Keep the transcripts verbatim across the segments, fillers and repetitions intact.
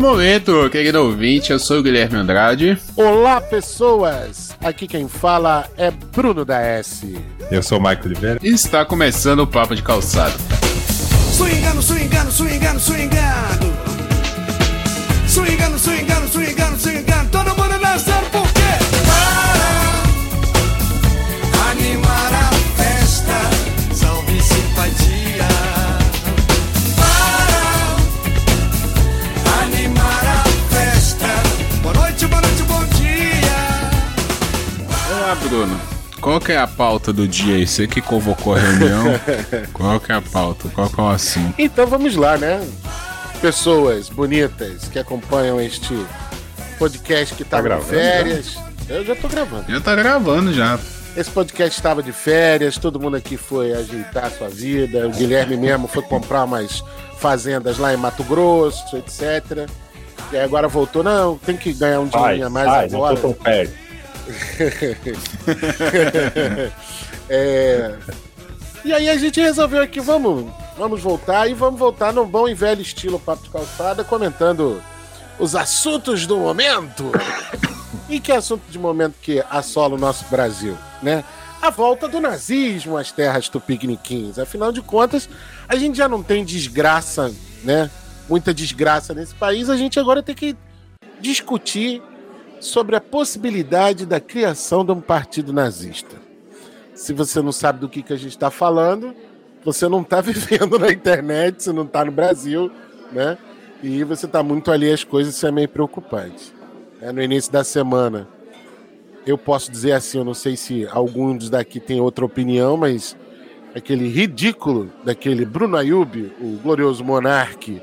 momento, querido ouvinte, eu sou o Guilherme Andrade. Olá, pessoas! Aqui quem fala é Bruno da S. Eu sou o Maico Oliveira. E está começando o Papo de Calçado. Swingando, swingando, swingando, swingando. Swingando, swingando, swingando, swingando. Todo mundo dançando por quê? Para animar a festa, salve simpatia. Para animar a festa. Boa noite, boa noite, bom dia. Olá, Bruno. Qual que é a pauta do dia aí? Você que convocou a reunião. Qual que é a pauta? Qual que é o assunto? Então vamos lá, né? Pessoas bonitas que acompanham este podcast que estava Tá de férias. Já? Eu já tô gravando. Já tá gravando já. Esse podcast estava de férias, todo mundo aqui foi ajeitar a sua vida. O Guilherme mesmo foi comprar umas fazendas lá em Mato Grosso, etcétera. E aí agora voltou, não, tem que ganhar um dinheirinho a mais vai, agora. não tô tão perto. é... E aí a gente resolveu aqui, vamos, vamos voltar e vamos voltar num bom e velho estilo Papo de Calçada, comentando os assuntos do momento. E que assunto de momento que assola o nosso Brasil, né? A volta do nazismo às terras tupiniquins. Afinal de contas, a gente já não tem desgraça, né? Muita desgraça nesse país, a gente agora tem que discutir sobre a possibilidade da criação de um partido nazista. Se você não sabe do que, que a gente está falando, você não está vivendo na internet, você não está no Brasil, né? E você está muito ali às coisas, isso é meio preocupante. É, no início da semana, eu posso dizer assim, eu não sei se alguns daqui têm outra opinião, mas aquele ridículo daquele Bruno Ayub, o glorioso monarque,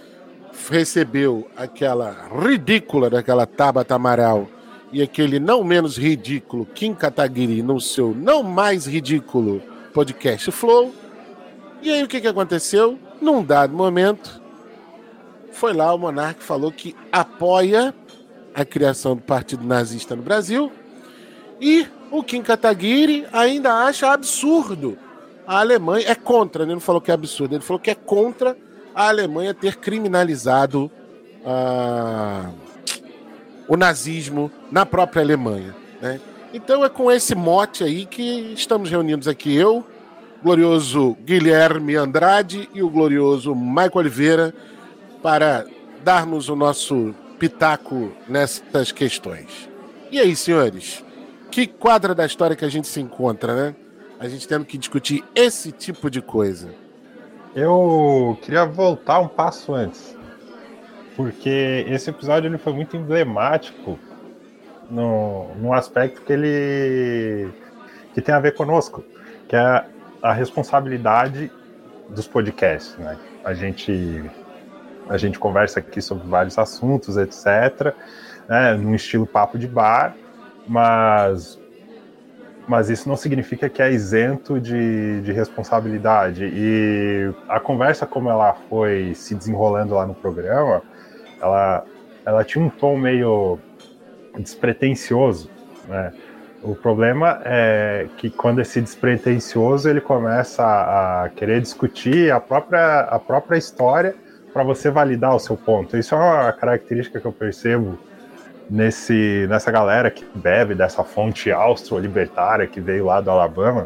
recebeu aquela ridícula daquela Tabata Amaral e aquele não menos ridículo Kim Kataguiri no seu não mais ridículo podcast Flow. E aí o que, que aconteceu? Num dado momento, foi lá o monarca falou que apoia a criação do partido nazista no Brasil e o Kim Kataguiri ainda acha absurdo a Alemanha, é contra, ele não falou que é absurdo, ele falou que é contra a Alemanha ter criminalizado a... o nazismo na própria Alemanha, né? Então é com esse mote aí que estamos reunidos aqui, eu, o glorioso Guilherme Andrade e o glorioso Maico Oliveira, para darmos o nosso pitaco nessas questões. E aí, senhores? Que quadra da história que a gente se encontra, né? A gente tendo que discutir esse tipo de coisa. Eu queria voltar um passo antes, porque esse episódio ele foi muito emblemático no, no aspecto que ele que tem a ver conosco, que é a responsabilidade dos podcasts, né? A gente, a gente conversa aqui sobre vários assuntos, etcétera, né, num estilo papo de bar, mas... mas isso não significa que é isento de, de responsabilidade. E a conversa, como ela foi se desenrolando lá no programa, ela, ela tinha um tom meio despretensioso, né? O problema é que quando esse despretensioso ele começa a querer discutir a própria, a própria história para você validar o seu ponto. Isso é uma característica que eu percebo Nesse, nessa galera que bebe dessa fonte austro-libertária que veio lá do Alabama.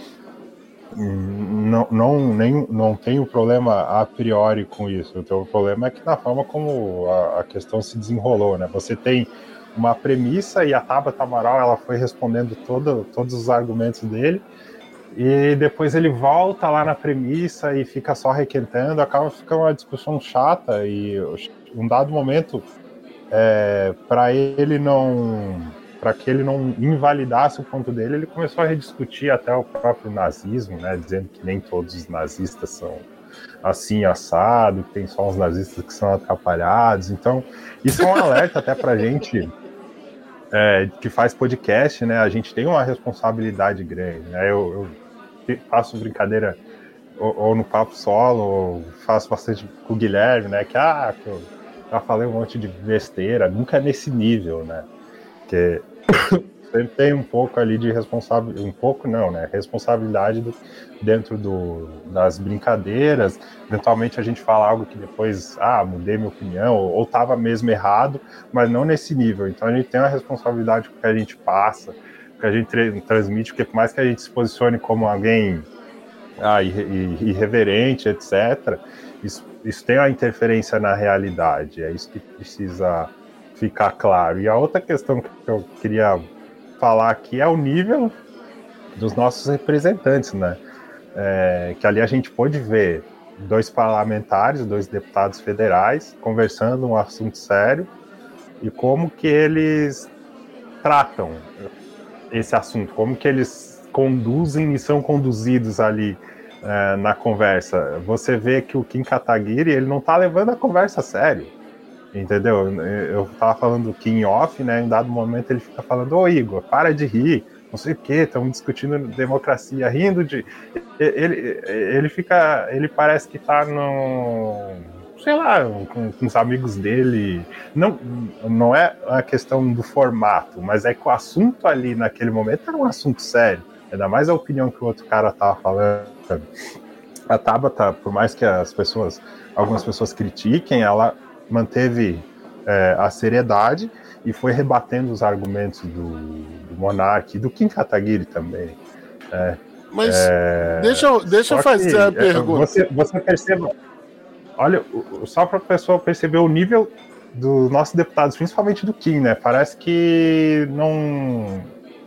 Não, não, nem, não tenho problema a priori com isso. O teu problema é que na forma como a, a questão se desenrolou, né? Você tem uma premissa e a Tabata Amaral ela foi respondendo todo, todos os argumentos dele, e depois ele volta lá na premissa e fica só requentando, acaba ficando uma discussão chata, e um dado momento, é, para ele não, para que ele não invalidasse o ponto dele, ele começou a rediscutir até o próprio nazismo, né, dizendo que nem todos os nazistas são assim, assado, que tem só uns nazistas que são atrapalhados. Então, isso é um alerta até pra gente é, que faz podcast, né? A gente tem uma responsabilidade grande, né? Eu, eu faço brincadeira ou, ou no papo solo, ou faço bastante com o Guilherme, né? Que, ah, que eu já falei um monte de besteira, nunca é nesse nível, né? Que sempre tem um pouco ali de responsabilidade, um pouco não, né? Responsabilidade do, dentro do, das brincadeiras. Eventualmente a gente fala algo que depois, ah, mudei minha opinião, ou, ou tava mesmo errado, mas não nesse nível. Então a gente tem uma responsabilidade com o que a gente passa, que a gente tra- transmite, porque por mais que a gente se posicione como alguém ah, irreverente, etcétera, isso, isso tem uma interferência na realidade, é isso que precisa ficar claro. E a outra questão que eu queria falar aqui é o nível dos nossos representantes, né? É, que ali a gente pôde ver dois parlamentares, dois deputados federais, conversando um assunto sério, e como que eles tratam esse assunto, como que eles conduzem e são conduzidos ali é, na conversa. Você vê que o Kim Kataguiri, ele não tá levando a conversa a sério, entendeu? Eu tava falando do Kim off, né? Em dado momento ele fica falando, ô Igor, para de rir, não sei o que, estamos discutindo democracia, rindo de... Ele, ele fica, ele parece que tá no... sei lá, com, com os amigos dele. Não, não é a questão do formato, mas é que o assunto ali naquele momento era um assunto sério. Ainda mais a opinião que o outro cara tava falando. A Tabata, por mais que as pessoas, algumas pessoas critiquem, ela manteve é, a seriedade e foi rebatendo os argumentos do, do Monark e do Kim Kataguiri também. É, Mas é, deixa eu, deixa eu fazer que, a pergunta. Você, você perceba, olha, só para a pessoa perceber o nível dos nossos deputados, principalmente do Kim, né? Parece que não...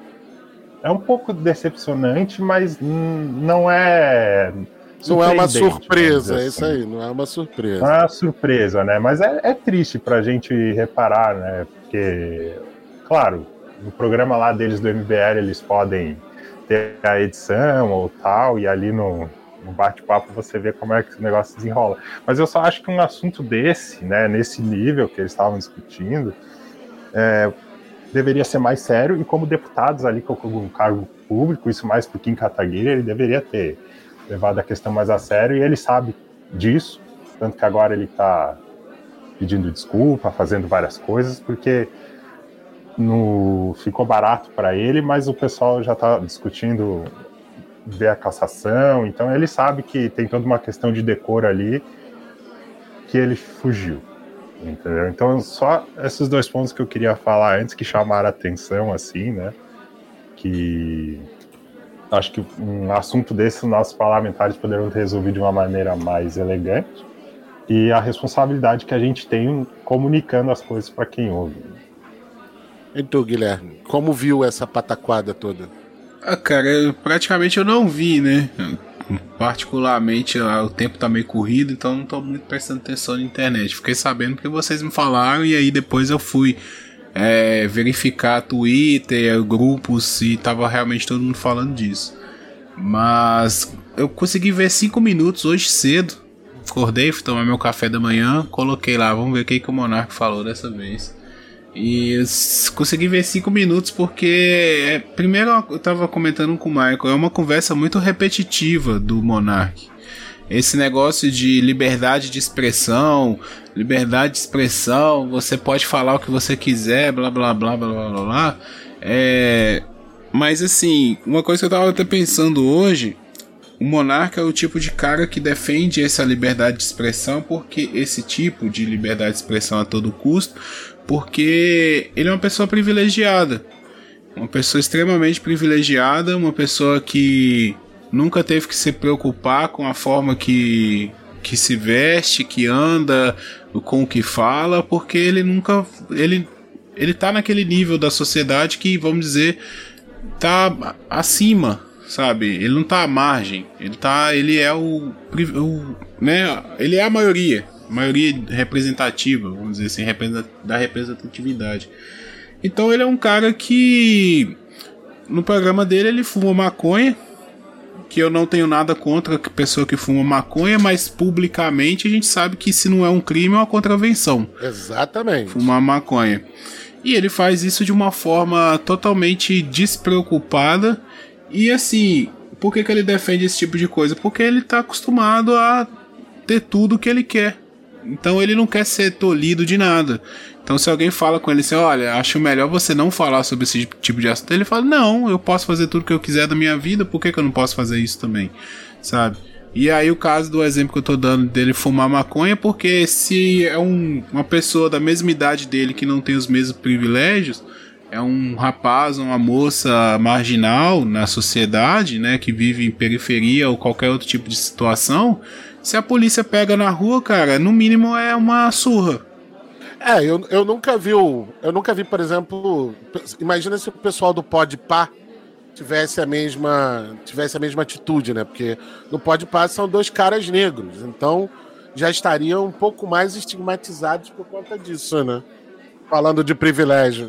é um pouco decepcionante, mas não é... Não é uma surpresa, assim. é isso aí, não é uma surpresa. Não é uma surpresa, né? Mas é, é triste pra gente reparar, né? Porque, claro, no programa lá deles do M B L, eles podem ter a edição ou tal, e ali no, no bate-papo você vê como é que o negócio desenrola. Mas eu só acho que um assunto desse, né, nesse nível que eles estavam discutindo, é, deveria ser mais sério, e como deputados ali com um cargo público, isso mais pro Kim Kataguiri, ele deveria ter levado a questão mais a sério, e ele sabe disso, tanto que agora ele está pedindo desculpa, fazendo várias coisas, porque no, ficou barato para ele, mas o pessoal já está discutindo ver a cassação, então ele sabe que tem toda uma questão de decoro ali que ele fugiu, entendeu? Então só esses dois pontos que eu queria falar antes, que chamaram a atenção, assim, né, que acho que um assunto desse nossos parlamentares poderiam ter resolvido de uma maneira mais elegante, e a responsabilidade que a gente tem comunicando as coisas para quem ouve. E tu, Guilherme, como viu essa pataquada toda? Ah, cara, eu, praticamente eu não vi, né? Particularmente, o tempo tá meio corrido, então não tô muito prestando atenção na internet. Fiquei sabendo porque vocês me falaram, e aí depois eu fui é, verificar Twitter, grupos, e tava realmente todo mundo falando disso. Mas eu consegui ver cinco minutos hoje cedo. Acordei, fui tomar meu café da manhã, coloquei lá, vamos ver o que, que o Monark falou dessa vez. E consegui ver cinco minutos porque, é, primeiro eu tava comentando com o Michael, é uma conversa muito repetitiva do Monark. Esse negócio de liberdade de expressão, liberdade de expressão, você pode falar o que você quiser, blá blá blá blá blá blá blá. É, mas assim, uma coisa que eu tava até pensando hoje, o Monark é o tipo de cara que defende essa liberdade de expressão, porque esse tipo de liberdade de expressão a todo custo, porque ele é uma pessoa privilegiada, uma pessoa extremamente privilegiada, uma pessoa que nunca teve que se preocupar com a forma que, que se veste, que anda, com o que fala, porque ele nunca, ele, ele tá naquele nível da sociedade que, vamos dizer, tá acima, sabe? Ele não tá à margem, ele tá, ele é o, o né, ele é a maioria. maioria representativa, vamos dizer assim, da representatividade. Então ele é um cara que no programa dele ele fuma maconha, que eu não tenho nada contra a pessoa que fuma maconha, mas publicamente a gente sabe que se não é um crime é uma contravenção. Exatamente. Fumar maconha. E ele faz isso de uma forma totalmente despreocupada. E assim, por que que ele defende esse tipo de coisa? Porque ele está acostumado a ter tudo o que ele quer. Então ele não quer ser tolhido de nada. Então se alguém fala com ele assim, olha, acho melhor você não falar sobre esse tipo de assunto, ele fala, não, eu posso fazer tudo que eu quiser da minha vida, por que, que eu não posso fazer isso também, sabe? E aí o caso do exemplo que eu tô dando dele fumar maconha, porque se é um, uma pessoa da mesma idade dele que não tem os mesmos privilégios, é um rapaz, uma moça marginal na sociedade, né, que vive em periferia ou qualquer outro tipo de situação, se a polícia pega na rua, cara, no mínimo é uma surra. É, eu, eu nunca vi, o, eu nunca vi, por exemplo, imagina se o pessoal do Podpah tivesse a mesma, tivesse a mesma atitude, né? Porque no Podpah são dois caras negros, então já estariam um pouco mais estigmatizados por conta disso, né? Falando de privilégio.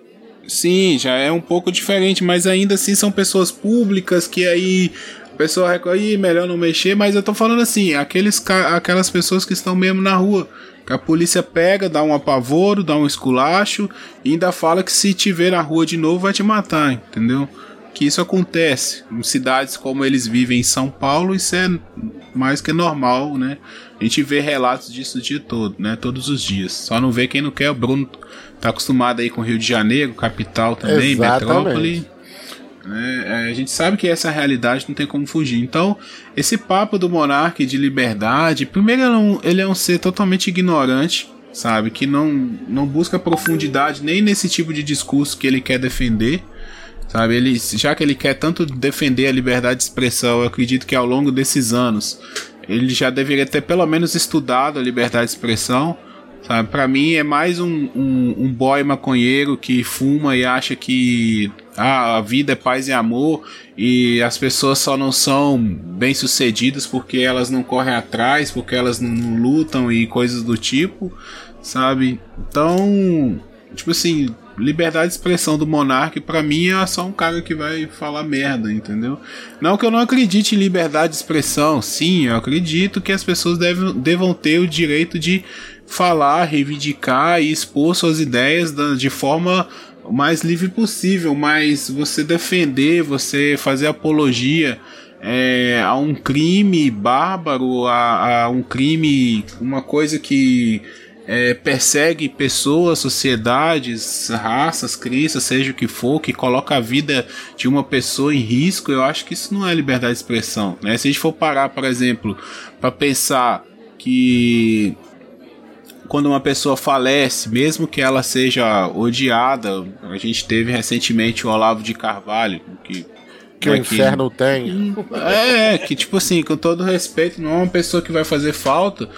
Sim, já é um pouco diferente, mas ainda assim são pessoas públicas que aí a pessoa recorre, melhor não mexer, mas eu tô falando assim, aqueles, aquelas pessoas que estão mesmo na rua, que a polícia pega, dá um apavoro, dá um esculacho e ainda fala que se te ver na rua de novo vai te matar, entendeu? Que isso acontece em cidades como eles vivem em São Paulo, isso é mais que normal, né? A gente vê relatos disso o dia todo, né? Todos os dias. Só não vê quem não quer. O Bruno tá acostumado aí com o Rio de Janeiro, capital também, exatamente. Metrópole. Né? A gente sabe que essa realidade não tem como fugir. Então, esse papo do monarca de liberdade, primeiro ele é um, ele é um ser totalmente ignorante, sabe? Que não, não busca profundidade nem nesse tipo de discurso que ele quer defender. Sabe, ele, já que ele quer tanto defender a liberdade de expressão, eu acredito que ao longo desses anos ele já deveria ter pelo menos estudado a liberdade de expressão, sabe? Pra mim é mais um, um, um boy maconheiro que fuma e acha que ah, a vida é paz e amor e as pessoas só não são bem sucedidas porque elas não correm atrás, porque elas não, não lutam e coisas do tipo, sabe? Então, tipo assim, liberdade de expressão do monarca, pra mim, é só um cara que vai falar merda, entendeu? Não que eu não acredite em liberdade de expressão, sim, eu acredito que as pessoas devem, devam ter o direito de falar, reivindicar e expor suas ideias da, de forma mais livre possível, mas você defender, você fazer apologia é, a um crime bárbaro, a, a um crime, uma coisa que É, persegue pessoas, sociedades, raças, cristas, seja o que for, que coloca a vida de uma pessoa em risco, eu acho que isso não é liberdade de expressão, né? Se a gente for parar, por exemplo, para pensar que quando uma pessoa falece, mesmo que ela seja odiada, a gente teve recentemente o Olavo de Carvalho, que Que é o inferno que, tem. É, que tipo assim, com todo respeito, não é uma pessoa que vai fazer falta,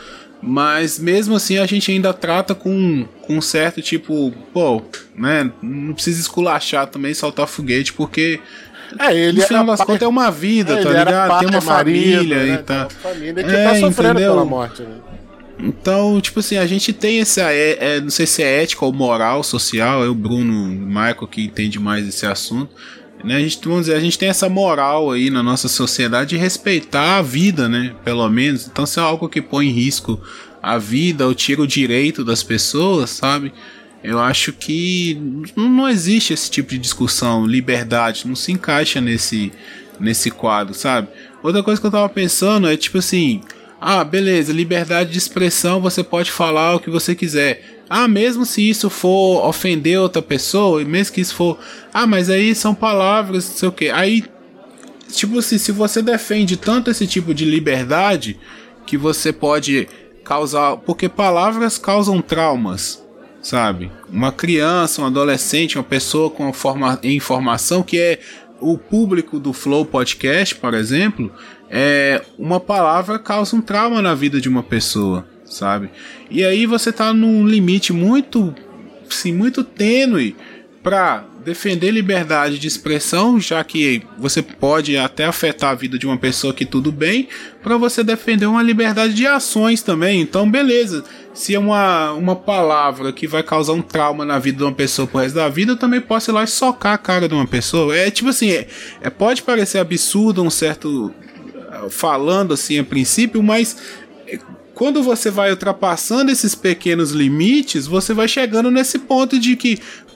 mas mesmo assim a gente ainda trata com, com um certo tipo, pô, né, não precisa esculachar também, soltar foguete, porque é, ele no final das pai, contas é uma vida, é, tá ligado? Pai, tem uma marido, família né, e tá. Uma família que é, tá sofrendo entendeu? pela morte, né? Então, tipo assim, a gente tem essa, é, é, não sei se é ética ou moral social, é o Bruno, o Michael que entende mais esse assunto, né? A gente, vamos dizer, a gente tem essa moral aí na nossa sociedade de respeitar a vida, né? Pelo menos. Então, se é algo que põe em risco a vida ou tira o direito das pessoas, sabe? Eu acho que não existe esse tipo de discussão, liberdade, não se encaixa nesse, nesse quadro, sabe? Outra coisa que eu tava pensando é tipo assim, ah, beleza, liberdade de expressão, você pode falar o que você quiser. Ah, mesmo se isso for ofender outra pessoa, mesmo que isso for... Ah, mas aí são palavras, não sei o que. Aí, tipo assim, se você defende tanto esse tipo de liberdade, que você pode causar... Porque palavras causam traumas, sabe? Uma criança, um adolescente, uma pessoa com forma, informação, que é o público do Flow Podcast, por exemplo, é, uma palavra causa um trauma na vida de uma pessoa, sabe? E aí você tá num limite muito, sim, muito tênue para defender liberdade de expressão, já que você pode até afetar a vida de uma pessoa, que tudo bem, para você defender uma liberdade de ações também. Então, beleza. Se é uma, uma palavra que vai causar um trauma na vida de uma pessoa pro resto da vida, eu também posso ir lá e socar a cara de uma pessoa. É tipo assim, é, é, pode parecer absurdo um certo... falando assim a princípio, mas quando você vai ultrapassando esses pequenos limites, você vai chegando nesse ponto de que,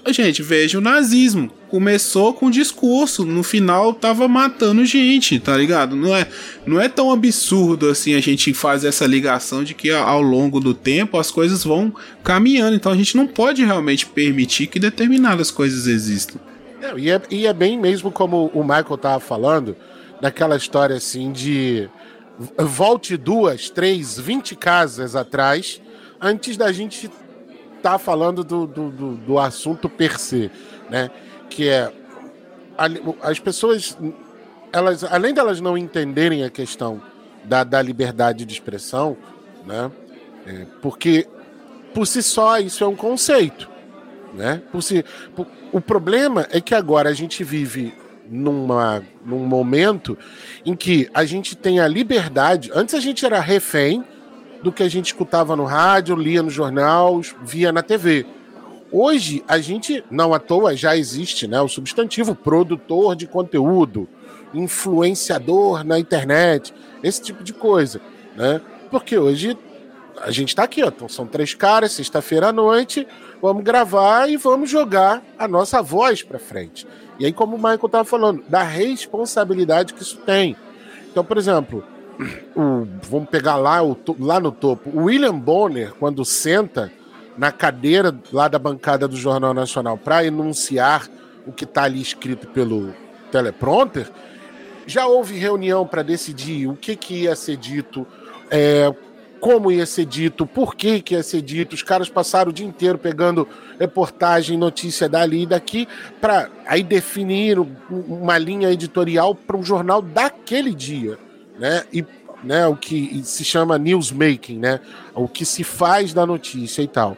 Gente, veja o nazismo. Começou com discurso, no final tava matando gente, tá ligado? Não é, não é tão absurdo assim a gente fazer essa ligação de que ao longo do tempo as coisas vão caminhando. Então a gente não pode realmente permitir que determinadas coisas existam. Não, e, é, e é bem mesmo como o Michael tava falando, daquela história assim de volte duas, três, vinte casas atrás, antes da gente tá falando do, do, do, do assunto per se, né? Que é a, as pessoas, elas, além delas não entenderem a questão da, da liberdade de expressão, né? É, porque por si só isso é um conceito, né? Por si, por, o problema é que agora a gente vive numa, num momento em que a gente tem a liberdade. Antes a gente era refém do que a gente escutava no rádio, lia no jornal, via na T V. Hoje, a gente, não à toa, já existe, né, o substantivo produtor de conteúdo, influenciador na internet, esse tipo de coisa, né? Porque hoje a gente está aqui, ó, então são três caras, sexta-feira à noite, vamos gravar e vamos jogar a nossa voz para frente. E aí, como o Michael estava falando, da responsabilidade que isso tem. Então, por exemplo, o, vamos pegar lá, o, lá no topo, o William Bonner, quando senta na cadeira lá da bancada do Jornal Nacional para enunciar o que está ali escrito pelo teleprompter, já houve reunião para decidir o que, que ia ser dito, é, como ia ser dito, por que, que ia ser dito. Os caras passaram o dia inteiro pegando reportagem, notícia dali e daqui, para aí definir uma linha editorial para um jornal daquele dia, né? E, né, o que se chama newsmaking, né? O que se faz da notícia e tal.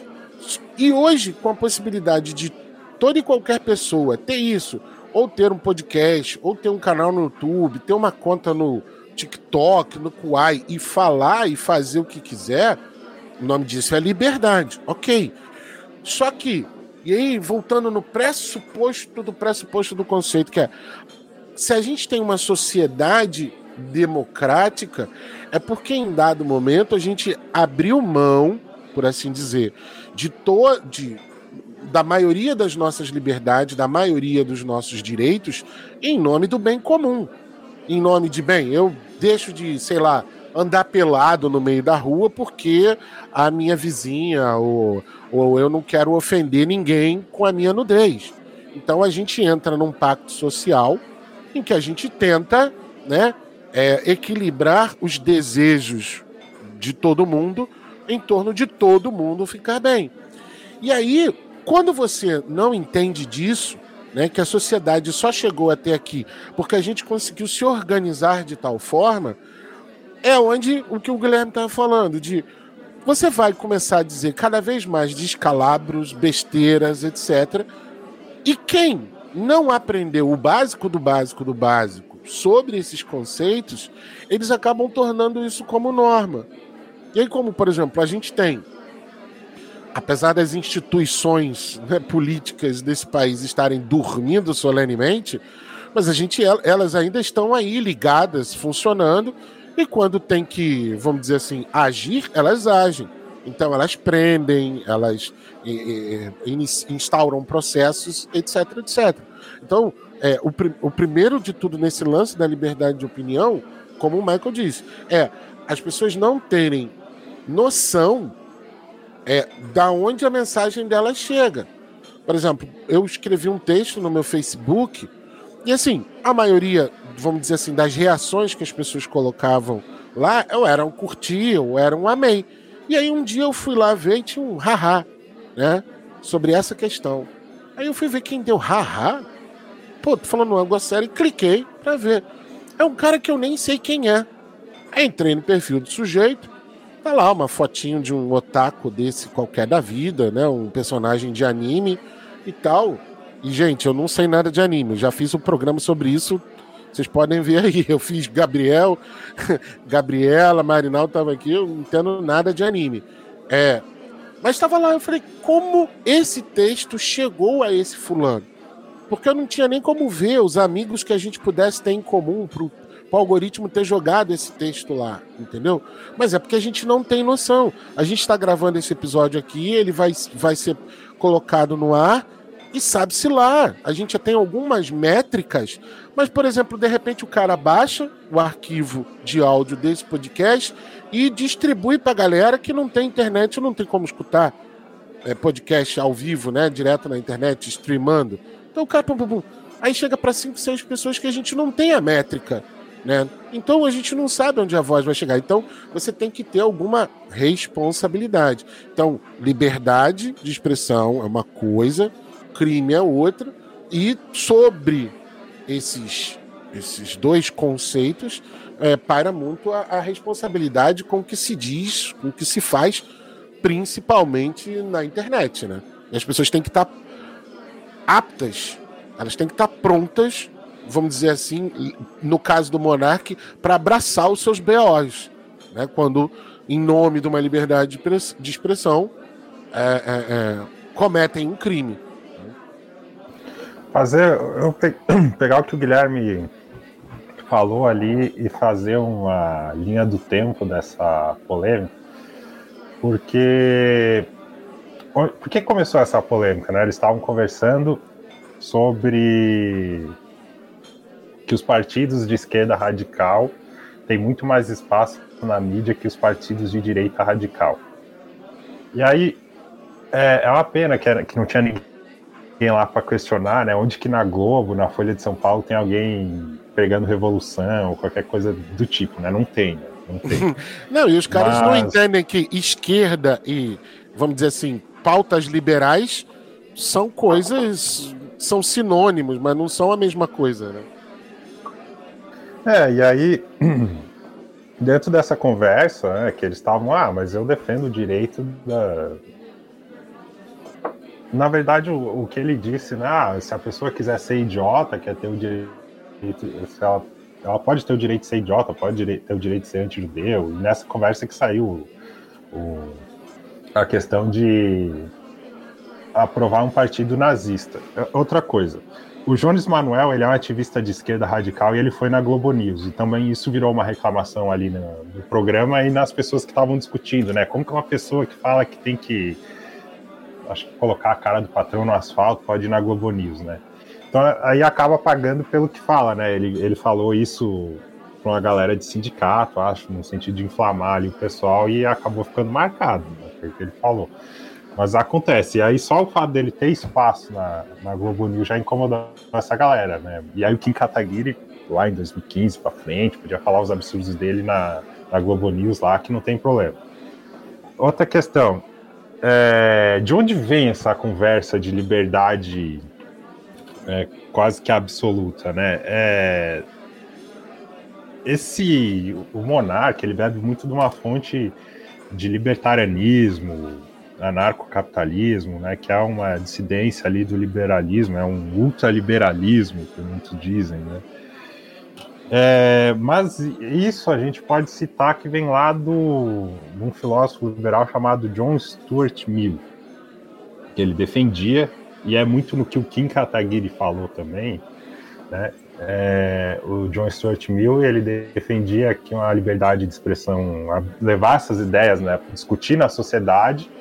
E hoje, com a possibilidade de toda e qualquer pessoa ter isso, ou ter um podcast, ou ter um canal no YouTube, ter uma conta no TikTok, no Kuai, e falar e fazer o que quiser, o nome disso é liberdade, ok. Só que, e aí voltando no pressuposto do pressuposto do conceito, que é, se a gente tem uma sociedade democrática, é porque em dado momento a gente abriu mão, por assim dizer, de to- de, da maioria das nossas liberdades, da maioria dos nossos direitos, em nome do bem comum. Em nome de, bem, eu deixo de, sei lá, andar pelado no meio da rua porque a minha vizinha ou, ou eu não quero ofender ninguém com a minha nudez. Então a gente entra num pacto social em que a gente tenta, né, é, equilibrar os desejos de todo mundo em torno de todo mundo ficar bem. E aí, quando você não entende disso, né, que a sociedade só chegou até aqui porque a gente conseguiu se organizar de tal forma, é onde o que o Guilherme estava falando, de você vai começar a dizer cada vez mais descalabros, besteiras, etcétera. E quem não aprendeu o básico do básico do básico sobre esses conceitos, eles acabam tornando isso como norma. E aí, como, por exemplo, a gente tem, apesar das instituições, né, políticas desse país estarem dormindo solenemente, mas a gente, elas ainda estão aí ligadas, funcionando, e quando tem que, vamos dizer assim, agir, elas agem. Então elas prendem, elas e, e, instauram processos, etc, etcétera. Então, é, o, o primeiro de tudo nesse lance da liberdade de opinião, como o Michael disse, é as pessoas não terem noção é, da onde a mensagem delas chega. Por exemplo, eu escrevi um texto no meu Facebook e, assim, a maioria, vamos dizer assim, das reações que as pessoas colocavam lá, ou era um curtir, ou era um amei. E aí um dia eu fui lá ver e tinha um haha, né, sobre essa questão. Aí eu fui ver quem deu haha. Pô, tô falando algo a sério e cliquei pra ver. É um cara que eu nem sei quem é. Aí entrei no perfil do sujeito, tá lá uma fotinho de um otaku desse qualquer da vida, né, um personagem de anime e tal. E, gente, eu não sei nada de anime, eu já fiz um programa sobre isso, vocês podem ver aí. Eu fiz Gabriel, Gabriela, Marinal tava aqui, eu não entendo nada de anime. É, mas estava lá, eu falei, como esse texto chegou a esse fulano? Porque eu não tinha nem como ver os amigos que a gente pudesse ter em comum pro, pro algoritmo ter jogado esse texto lá, entendeu? Mas é porque a gente não tem noção. A gente está gravando esse episódio aqui, ele vai, vai ser colocado no ar e sabe-se lá. A gente já tem algumas métricas, mas, por exemplo, de repente o cara baixa o arquivo de áudio desse podcast e distribui pra galera que não tem internet, não tem como escutar é, podcast ao vivo, né? Direto na internet, streamando. Então o cara... Pum, pum, pum. Aí chega para cinco, seis pessoas que a gente não tem a métrica, né? Então a gente não sabe onde a voz vai chegar. Então você tem que ter alguma responsabilidade. Então, liberdade de expressão é uma coisa, crime é outra, e sobre esses, esses dois conceitos é, paira muito a, a responsabilidade com o que se diz, com o que se faz, principalmente na internet, né? E as pessoas têm que estar aptas. Elas têm que estar prontas, vamos dizer assim, no caso do Monark, para abraçar os seus B Os, né? Quando, em nome de uma liberdade de expressão, é, é, é, cometem um crime. Fazer, eu pe- pegar o que o Guilherme falou ali e fazer uma linha do tempo dessa polêmica, porque por que começou essa polêmica, né? Eles estavam conversando sobre que os partidos de esquerda radical têm muito mais espaço na mídia que os partidos de direita radical. E aí é, é uma pena que, era, que não tinha ninguém lá para questionar, né? Onde que na Globo, na Folha de São Paulo, tem alguém pregando revolução ou qualquer coisa do tipo, né? Não tem, né? Não tem. Não, e os caras Mas... não entendem que esquerda e, vamos dizer assim, pautas liberais são coisas... são sinônimos, mas não são a mesma coisa, né? É, e aí, dentro dessa conversa, né, que eles estavam, ah, mas eu defendo o direito da... Na verdade, o, o que ele disse, né, ah, se a pessoa quiser ser idiota, quer ter o direito... Se ela, ela pode ter o direito de ser idiota, pode ter o direito de ser antijudeu, e nessa conversa que saiu o, a questão de aprovar um partido nazista. Outra coisa, o Jones Manuel, ele é um ativista de esquerda radical e ele foi na Globo News, e também isso virou uma reclamação ali no, no programa e nas pessoas que estavam discutindo, né? Como que uma pessoa que fala que tem que, acho que colocar a cara do patrão no asfalto pode ir na Globo News, né? Então aí acaba pagando pelo que fala, né? Ele, ele falou isso para uma galera de sindicato, acho, no sentido de inflamar ali o pessoal, e acabou ficando marcado, né? Foi o que ele falou. Mas acontece, e aí só o fato dele ter espaço na, na Globo News já incomodou essa galera, né? E aí o Kim Kataguiri, lá em dois mil e quinze pra frente, podia falar os absurdos dele na, na Globo News lá, que não tem problema. Outra questão, é, de onde vem essa conversa de liberdade é, quase que absoluta, né? É, esse, o Monark, ele bebe muito de uma fonte de libertarianismo, anarcocapitalismo, né, que é uma dissidência ali do liberalismo, é um ultraliberalismo, que muitos dizem, né? É, mas isso a gente pode citar que vem lá do, de um filósofo liberal chamado John Stuart Mill, que ele defendia, e é muito no que o Kim Kataguiri falou também, né? É, o John Stuart Mill, ele defendia que uma liberdade de expressão, levar essas ideias, né, discutir na sociedade.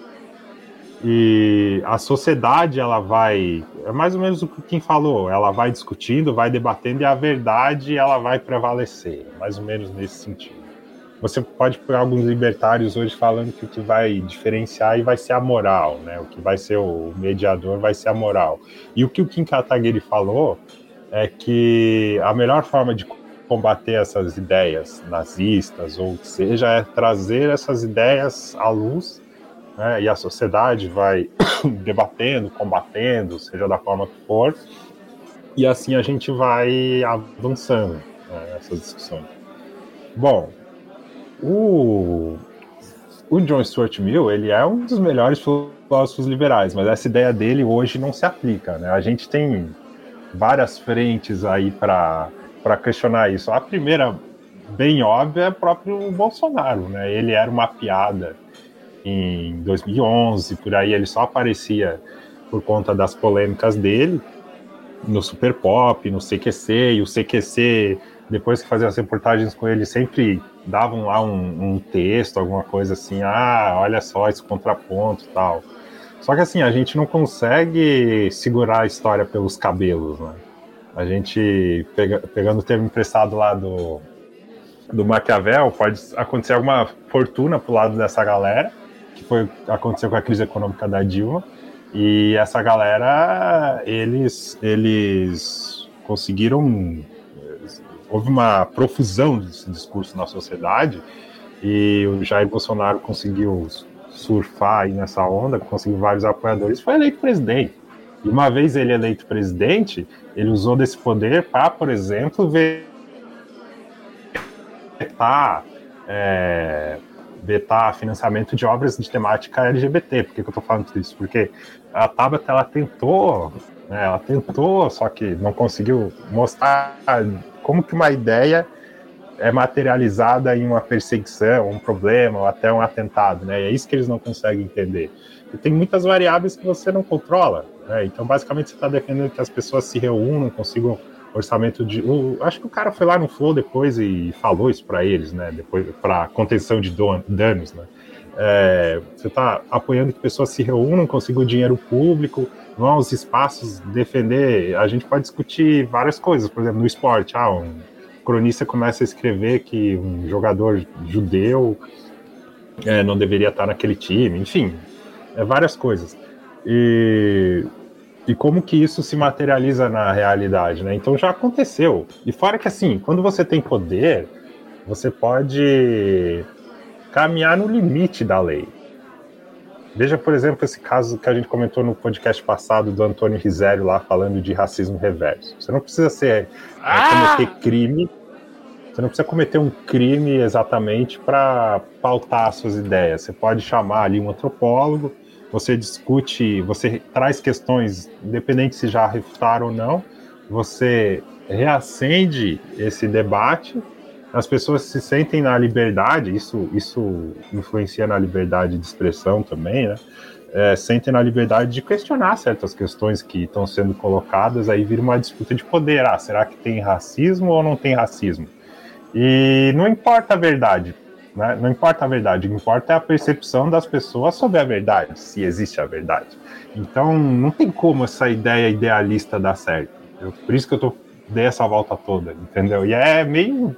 E a sociedade, ela vai, é mais ou menos o que o Kim falou, ela vai discutindo, vai debatendo, e a verdade, ela vai prevalecer, mais ou menos nesse sentido. Você pode pegar alguns libertários hoje falando que o que vai diferenciar aí vai ser a moral, né? O que vai ser o mediador vai ser a moral. E o que o Kim Kataguiri falou é que a melhor forma de combater essas ideias nazistas, ou o que seja, é trazer essas ideias à luz, né, e a sociedade vai debatendo, combatendo, seja da forma que for, e assim a gente vai avançando, né, nessas discussões. Bom, o, o John Stuart Mill, ele é um dos melhores filósofos liberais, mas essa ideia dele hoje não se aplica, né? A gente tem várias frentes aí para questionar isso. A primeira, bem óbvia, é o próprio Bolsonaro, né? Ele era uma piada em dois mil e onze, por aí ele só aparecia por conta das polêmicas dele no Super Pop, no C Q C, e o C Q C depois que fazia as reportagens com ele, sempre davam lá um, um texto, alguma coisa assim, ah, olha só esse contraponto e tal. Só que assim, a gente não consegue segurar a história pelos cabelos, né? A gente, pega, pegando o termo emprestado lá do, do Maquiavel, pode acontecer alguma fortuna pro lado dessa galera, que foi aconteceu com a crise econômica da Dilma, e essa galera, eles, eles conseguiram... Houve uma profusão desse discurso na sociedade, e o Jair Bolsonaro conseguiu surfar aí nessa onda, conseguiu vários apoiadores, foi eleito presidente. E uma vez ele eleito presidente, ele usou desse poder para, por exemplo, vetar, é, vetar financiamento de obras de temática L G B T. Por que, que eu estou falando tudo isso? Porque a Tabata, ela tentou, né, ela tentou, só que não conseguiu mostrar como que uma ideia é materializada em uma perseguição, um problema, ou até um atentado, né? E é isso que eles não conseguem entender. E tem muitas variáveis que você não controla, né? Então, basicamente, você está defendendo que as pessoas se reúnam, consigam orçamento de... O, acho que o cara foi lá no Flow depois e falou isso para eles, né? Depois, para contenção de danos, né? É, você está apoiando que pessoas se reúnam, consigam dinheiro público, vão aos espaços defender... A gente pode discutir várias coisas, por exemplo, no esporte, ah, um cronista começa a escrever que um jogador judeu é, não deveria estar naquele time, enfim, é, várias coisas. E, e como que isso se materializa na realidade, né? Então já aconteceu. E fora que, assim, quando você tem poder, você pode caminhar no limite da lei. Veja, por exemplo, esse caso que a gente comentou no podcast passado do Antônio Risério lá falando de racismo reverso. Você não precisa ser, ah! é, cometer crime, você não precisa cometer um crime exatamente para pautar suas ideias. Você pode chamar ali um antropólogo, você discute, você traz questões, independente se já refutaram ou não, você reacende esse debate, as pessoas se sentem na liberdade, isso, isso influencia na liberdade de expressão também, né? É, sentem na liberdade de questionar certas questões que estão sendo colocadas, aí vira uma disputa de poder. Ah, será que tem racismo ou não tem racismo? E não importa a verdade, né? Não importa a verdade, o que importa é a percepção das pessoas sobre a verdade, se existe a verdade. Então, não tem como essa ideia idealista dar certo. Eu, por isso que eu tô, dei essa volta toda, entendeu? E é meio...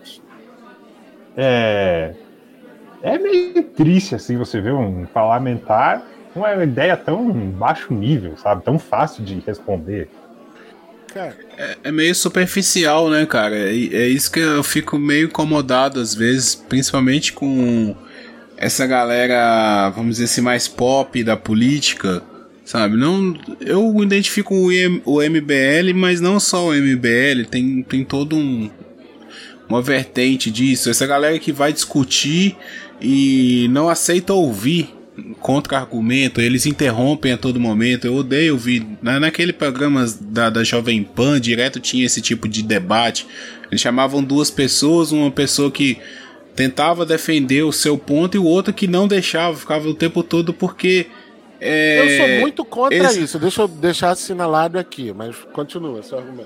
É, é meio triste, assim, você ver um parlamentar com uma ideia tão baixo nível, sabe? Tão fácil de responder. É, é meio superficial, né, cara? É, é isso que eu fico meio incomodado às vezes, principalmente com essa galera, vamos dizer assim, mais pop da política, sabe? Não, eu identifico o, o M B L, mas não só o M B L, tem, tem todo um... uma vertente disso, essa galera que vai discutir e não aceita ouvir contra-argumento, eles interrompem a todo momento. Eu odeio ouvir, na, naquele programa da, da Jovem Pan, direto tinha esse tipo de debate, eles chamavam duas pessoas, uma pessoa que tentava defender o seu ponto e o outro que não deixava, ficava o tempo todo porque... É, eu sou muito contra esse... isso, deixa eu deixar assinalado aqui, mas continua seu argumento.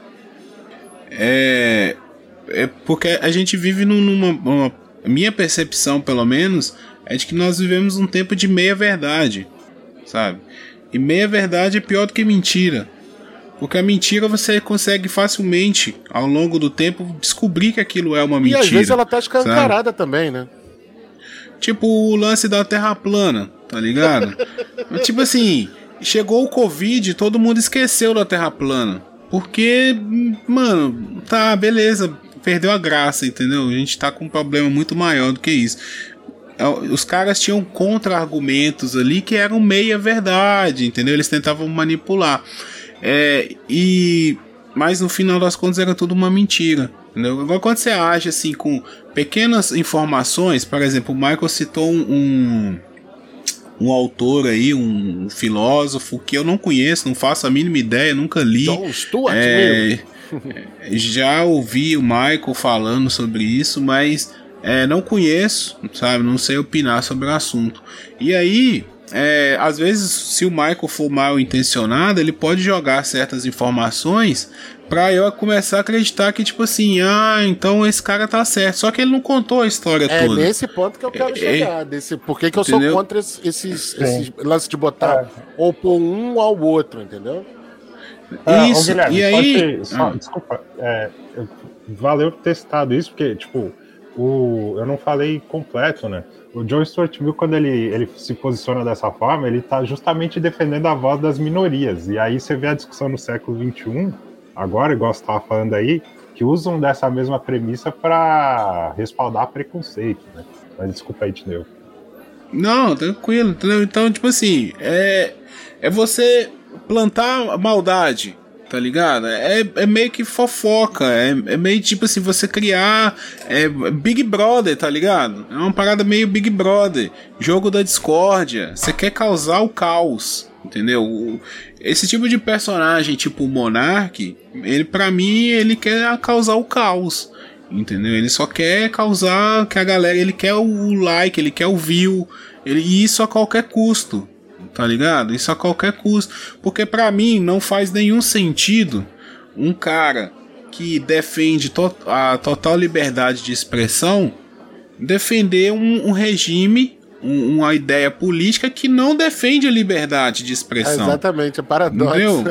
É... É porque a gente vive numa... Uma, minha percepção, pelo menos, é de que nós vivemos um tempo de meia-verdade, sabe? E meia-verdade é pior do que mentira. Porque a mentira você consegue facilmente, ao longo do tempo, descobrir que aquilo é uma mentira. E às vezes ela tá escancarada, sabe? Também, né? Tipo o lance da Terra plana, tá ligado? Tipo assim, chegou o Covid, todo mundo esqueceu da Terra plana. Porque, mano, tá, beleza, perdeu a graça, entendeu? A gente tá com um problema muito maior do que isso. Os caras tinham contra-argumentos ali que eram meia-verdade, entendeu? Eles tentavam manipular. É, e, mas no final das contas era tudo uma mentira, entendeu? Agora quando você age assim com pequenas informações, por exemplo, o Michael citou um... um um autor aí, um filósofo que eu não conheço, não faço a mínima ideia, nunca li. John Stuart, é, já ouvi o Michael falando sobre isso, mas é, não conheço, sabe, não sei opinar sobre o assunto. E aí, é, às vezes, se o Michael for mal intencionado, ele pode jogar certas informações pra eu começar a acreditar que, tipo assim, ah, então esse cara tá certo. Só que ele não contou a história é toda. É nesse ponto que eu quero é, chegar. Desse, por que que eu entendeu? sou contra esses, esses, esses lances de botar é. ou pôr um ao outro, entendeu? Ah, isso, ô, Guilherme, e aí... Ter, só, ah. Desculpa, é, valeu ter citado isso, porque, tipo, o, eu não falei completo, né? O John Stuart Mill, quando ele, ele se posiciona dessa forma, ele tá justamente defendendo a voz das minorias. E aí você vê a discussão no século vinte e um, agora, igual você estava falando aí, que usam dessa mesma premissa para respaldar preconceito, né? Mas desculpa aí, Tineu. Não, tranquilo, entendeu? Então, tipo assim, é, é você plantar maldade, tá ligado? É, é meio que fofoca, é, é meio tipo assim, você criar é, Big Brother, tá ligado? É uma parada meio Big Brother, jogo da discórdia, você quer causar o caos, entendeu? O, esse tipo de personagem, tipo o Monark, ele pra mim, ele quer causar o caos, entendeu? Ele só quer causar que a galera, ele quer o like, ele quer o view, ele, e isso a qualquer custo. Tá ligado? Isso a qualquer custo. Porque pra mim não faz nenhum sentido um cara que defende to- a total liberdade de expressão defender um, um regime, um, uma ideia política que não defende a liberdade de expressão. É exatamente, é paradoxo. Entendeu?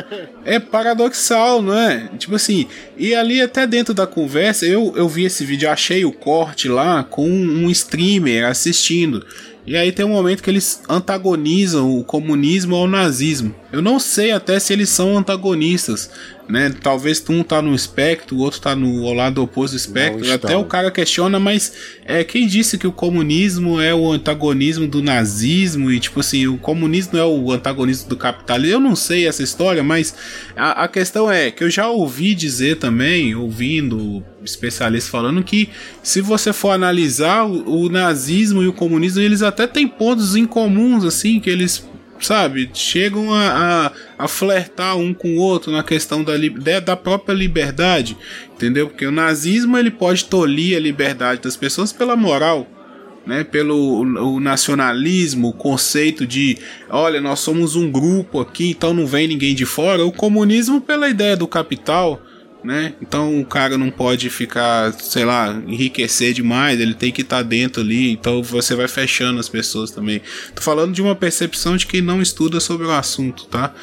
É paradoxal, não é? Tipo assim, e ali até dentro da conversa, eu, eu vi esse vídeo, achei o corte lá com um streamer assistindo. E aí tem um momento que eles antagonizam o comunismo ao nazismo. Eu não sei até se eles são antagonistas, né? Talvez um tá no espectro, o outro tá no lado oposto do espectro. Até o cara questiona, mas é, quem disse que o comunismo é o antagonismo do nazismo? E tipo assim, o comunismo é o antagonismo do capitalismo? Eu não sei essa história, mas a, a questão é que eu já ouvi dizer também, ouvindo especialistas falando que se você for analisar o, o nazismo e o comunismo, eles até têm pontos em comuns, assim, que eles, sabe, chegam a, a, a flertar um com o outro na questão da, da própria liberdade, entendeu? Porque o nazismo, ele pode tolir a liberdade das pessoas pela moral, né, pelo o nacionalismo, o conceito de, olha, nós somos um grupo aqui, então não vem ninguém de fora. O comunismo pela ideia do capital, né? Então o cara não pode ficar, sei lá, enriquecer demais, ele tem que estar dentro ali, então você vai fechando as pessoas também. Tô falando de uma percepção de quem não estuda sobre o assunto, tá?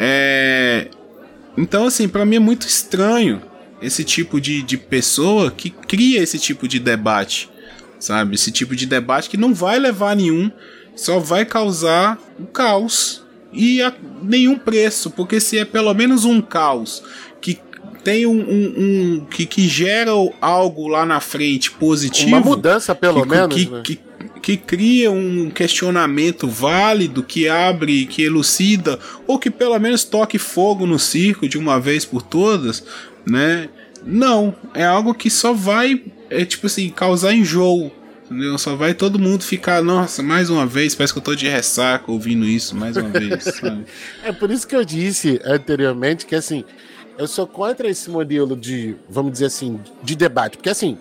É... Então, assim, pra mim é muito estranho esse tipo de, de pessoa que cria esse tipo de debate, sabe? Esse tipo de debate que não vai levar a nenhum, só vai causar o caos e a nenhum preço, porque se é pelo menos um caos que tem um, um, um que, que gera algo lá na frente positivo, uma mudança pelo que, menos, que, né? que, que cria um questionamento válido, que abre, que elucida, ou que pelo menos toque fogo no circo de uma vez por todas, né? Não, é algo que só vai, é tipo assim, causar enjoo, entendeu? Só vai todo mundo ficar, nossa, mais uma vez, parece que eu tô de ressaca ouvindo isso mais uma vez, sabe? É por isso que eu disse anteriormente que, assim, eu sou contra esse modelo de, vamos dizer assim, de debate. Porque, assim,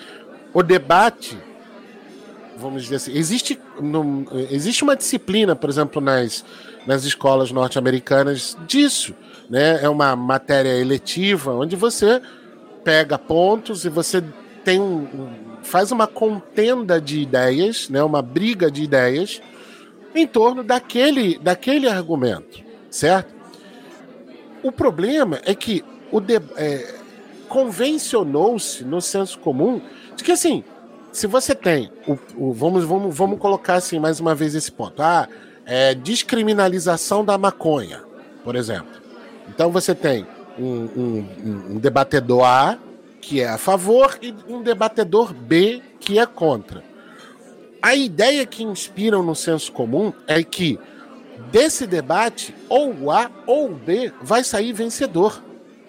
o debate, vamos dizer assim, existe, no, existe uma disciplina, por exemplo, nas, nas escolas norte-americanas disso, né? É uma matéria eletiva, onde você pega pontos e você tem um, um, faz uma contenda de ideias, né? Uma briga de ideias em torno daquele, daquele argumento, certo? O problema é que o de, é, convencionou-se no senso comum de que, assim, se você tem o, o, vamos, vamos, vamos colocar assim mais uma vez esse ponto, ah, é, descriminalização da maconha, por exemplo. Então você tem um, um, um debatedor A que é a favor e um debatedor B que é contra. A ideia que inspiram no senso comum é que desse debate, ou o A ou o B vai sair vencedor.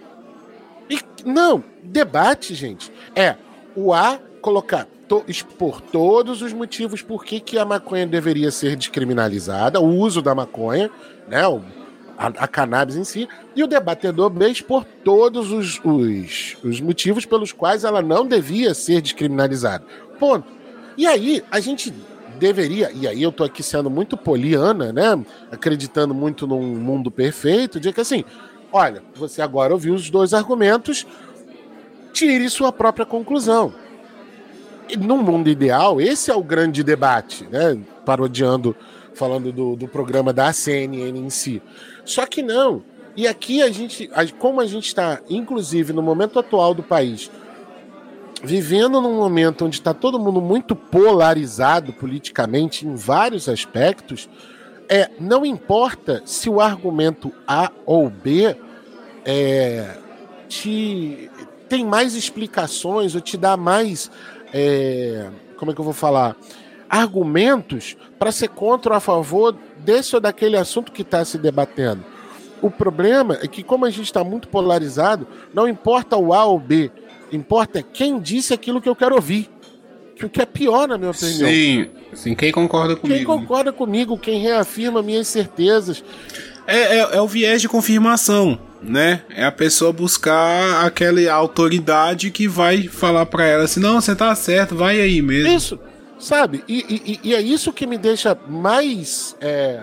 E não, debate, gente, é o A colocar, to, expor todos os motivos por que, que a maconha deveria ser descriminalizada, o uso da maconha, né, o, a, a cannabis em si, e o debatedor B expor todos os, os, os motivos pelos quais ela não devia ser descriminalizada. Ponto. E aí, a gente deveria, e aí eu tô aqui sendo muito poliana, né? Acreditando muito num mundo perfeito, de que assim, olha, você agora ouviu os dois argumentos, tire sua própria conclusão. E num mundo ideal, esse é o grande debate, né? Parodiando, falando do, do programa da C N N em si. Só que não. E aqui a gente, como a gente está, inclusive, no momento atual do país, vivendo num momento onde está todo mundo muito polarizado politicamente em vários aspectos, é, não importa se o argumento A ou B é, te, tem mais explicações ou te dá mais, é, como é que eu vou falar, argumentos para ser contra ou a favor desse ou daquele assunto que está se debatendo. O problema é que, como a gente está muito polarizado, não importa o A ou B, importa quem disse aquilo que eu quero ouvir. Que o que é pior, na minha opinião. Sim, sim, quem concorda comigo. Quem concorda comigo, quem reafirma minhas certezas. É, é, é o viés de confirmação, né? É a pessoa buscar aquela autoridade que vai falar pra ela assim, não, você tá certo, vai aí mesmo. Isso, sabe? E, e, e é isso que me deixa mais é,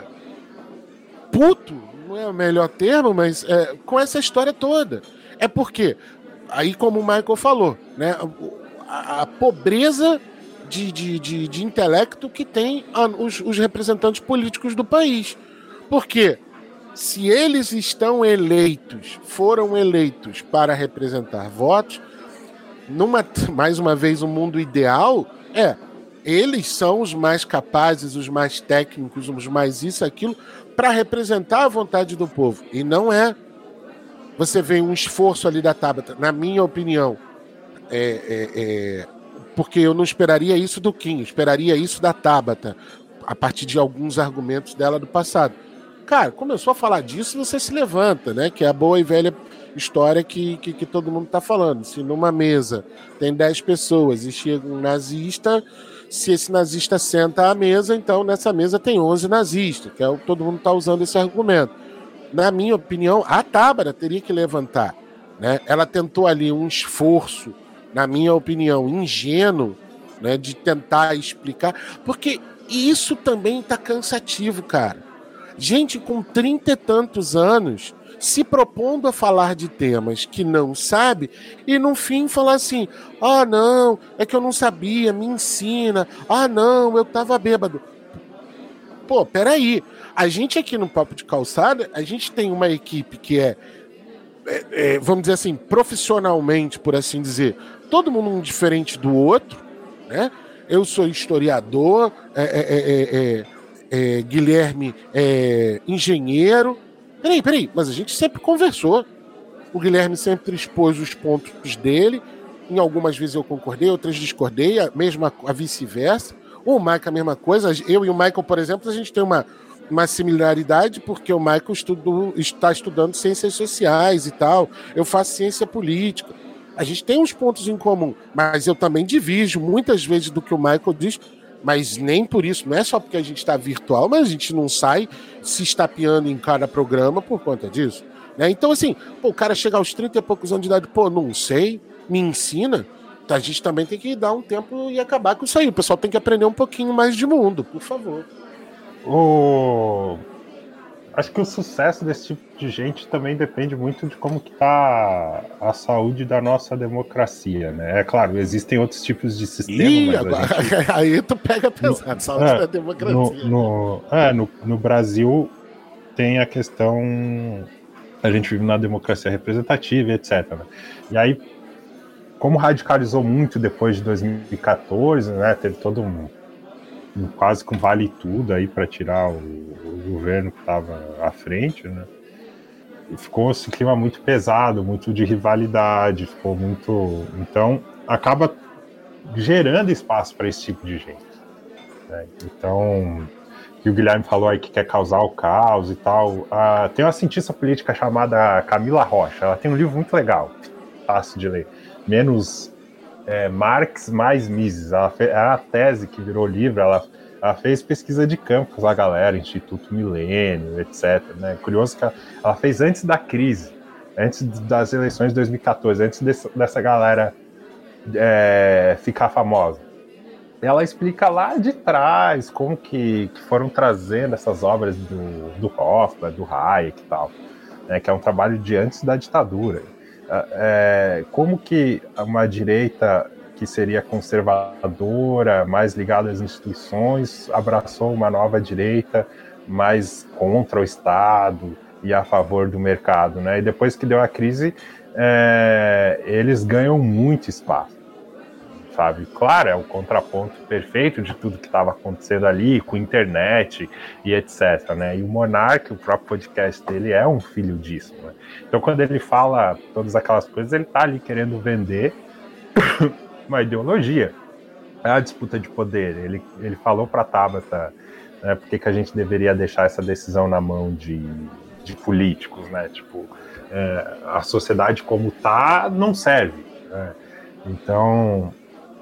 puto, não é o melhor termo, mas é, com essa história toda. É porque... Aí, como o Michael falou, né, a, a pobreza de, de, de, de intelecto que tem a, os, os representantes políticos do país. Porque se eles estão eleitos, foram eleitos para representar votos, numa, mais uma vez, o um mundo ideal é, eles são os mais capazes, os mais técnicos, os mais isso, aquilo, para representar a vontade do povo. E não é. Você vê um esforço ali da Tabata, na minha opinião, é, é, é, porque eu não esperaria isso do Kim, esperaria isso da Tabata, a partir de alguns argumentos dela do passado. Cara, começou a falar disso, você se levanta, né? Que é a boa e velha história que, que, que todo mundo está falando. Se numa mesa tem dez pessoas e chega um nazista, se esse nazista senta à mesa, então nessa mesa tem onze nazistas, que é o que todo mundo está usando esse argumento. Na minha opinião, a Tabata teria que levantar, né? Ela tentou ali um esforço, na minha opinião, ingênuo, né, de tentar explicar, porque isso também está cansativo, cara. Gente com trinta e tantos anos se propondo a falar de temas que não sabe e no fim falar assim, ah não, é que eu não sabia, me ensina, ah não, eu tava bêbado. Pô, peraí, a gente aqui no Papo de Calçada, a gente tem uma equipe que é, é, é, vamos dizer assim, profissionalmente, por assim dizer, todo mundo um diferente do outro, né? Eu sou historiador, é, é, é, é, é, Guilherme é engenheiro. Peraí, peraí, mas a gente sempre conversou. O Guilherme sempre expôs os pontos dele, em algumas vezes eu concordei, outras discordei, a mesma, a vice-versa. O Michael a mesma coisa, eu e o Michael, por exemplo, a gente tem uma, uma similaridade, porque o Michael estudo, está estudando ciências sociais e tal, eu faço ciência política. A gente tem uns pontos em comum, mas eu também divido muitas vezes do que o Michael diz, mas nem por isso, não é só porque a gente está virtual, mas a gente não sai se estapeando em cada programa por conta disso. Né? Então, assim, pô, o cara chega aos trinta e poucos anos de idade, pô, não sei, me ensina. A gente também tem que dar um tempo e acabar com isso aí. O pessoal tem que aprender um pouquinho mais de mundo, por favor. O... Acho que o sucesso desse tipo de gente também depende muito de como que tá a saúde da nossa democracia, né? É claro, existem outros tipos de sistema, Ih, mas agora, gente... aí tu pega pesado, no, saúde é, da democracia. No, no, é, no, no Brasil tem a questão... A gente vive na democracia representativa, etcétera. Né? E aí, como radicalizou muito depois de dois mil e catorze, né, teve todo um, um quase que um vale tudo aí para tirar o, o governo que estava à frente, né? E ficou esse clima muito pesado, muito de rivalidade, ficou muito, então acaba gerando espaço para esse tipo de gente. Né? Então, que o Guilherme falou aí que quer causar o caos e tal. Ah, tem uma cientista política chamada Camila Rocha. Ela tem um livro muito legal, fácil de ler. Menos é, Marx, mais Mises. Ela fez, é a tese que virou livro, ela, ela fez pesquisa de campo com a galera, Instituto Milênio, etcétera. Né? Curioso que ela, ela fez antes da crise, antes das eleições de dois mil e catorze, antes desse, dessa galera é, ficar famosa. ela explica lá de trás como que, que foram trazendo essas obras do, do Hoffman, do Hayek e tal, né, que é um trabalho de antes da ditadura. É, como que uma direita que seria conservadora, mais ligada às instituições, abraçou uma nova direita mais contra o Estado e a favor do mercado, né? E depois que deu a crise, é, eles ganham muito espaço, sabe? Claro, é o contraponto perfeito de tudo que estava acontecendo ali, com internet e etcétera, né? E o Monark, o próprio podcast dele, é um filho disso, né? Então, quando ele fala todas aquelas coisas, ele tá ali querendo vender uma ideologia. É a disputa de poder. Ele, ele falou para a Tabata, né, por que que a gente deveria deixar essa decisão na mão de, de políticos, né? Tipo, é, a sociedade como tá não serve, né? Então,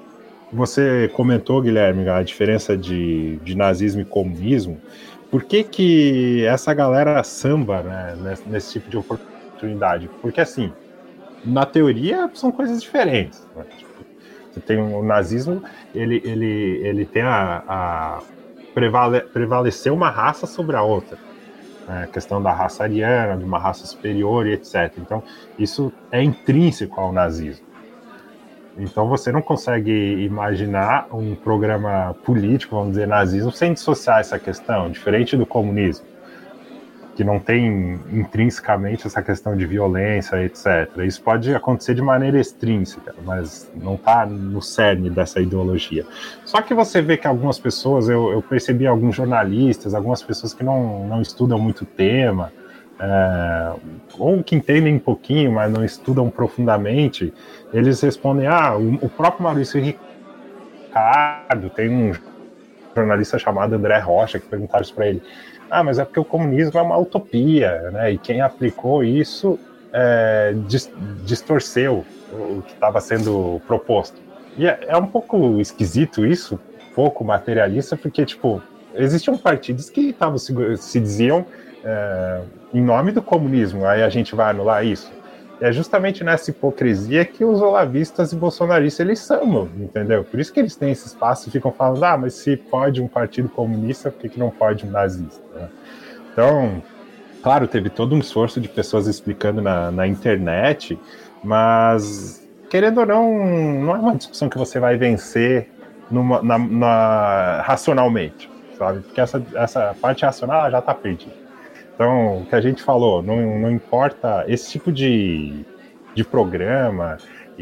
você comentou, Guilherme, a diferença de, de nazismo e comunismo. Por que que essa galera samba, né, nesse, nesse tipo de oportunidade? Porque, assim, na teoria são coisas diferentes, né? Tipo, você tem o nazismo, ele, ele, ele tem a, a prevale, prevalecer uma raça sobre a outra, né? A questão da raça ariana, de uma raça superior e etcétera. Então, isso é intrínseco ao nazismo. Então, você não consegue imaginar um programa político, vamos dizer, nazismo, sem dissociar essa questão, diferente do comunismo, que não tem intrinsecamente essa questão de violência, etcétera. Isso pode acontecer de maneira extrínseca, mas não está no cerne dessa ideologia. Só que você vê que algumas pessoas, eu, eu percebi alguns jornalistas, algumas pessoas que não, não estudam muito o tema, é, ou que entendem um pouquinho, mas não estudam profundamente, eles respondem, ah, o, o próprio Maurício Ricardo, tem um jornalista chamado André Rocha, que perguntaram isso para ele, ah, mas é porque o comunismo é uma utopia, né? E quem aplicou isso é, distorceu o que estava sendo proposto. E é, é um pouco esquisito isso, pouco materialista, porque, tipo, existiam partidos que tavam, se, se diziam é, em nome do comunismo, aí a gente vai anular isso. E é justamente nessa hipocrisia que os olavistas e bolsonaristas, eles são, entendeu? Por isso que eles têm esse espaço e ficam falando, ah, mas se pode um partido comunista, por que, que não pode um nazista? Né? Então, claro, teve todo um esforço de pessoas explicando na, na internet, mas, querendo ou não, não é uma discussão que você vai vencer numa, na, na, racionalmente, sabe? Porque essa, essa parte racional já está perdida. Então, o que a gente falou, não, não importa esse tipo de, de programa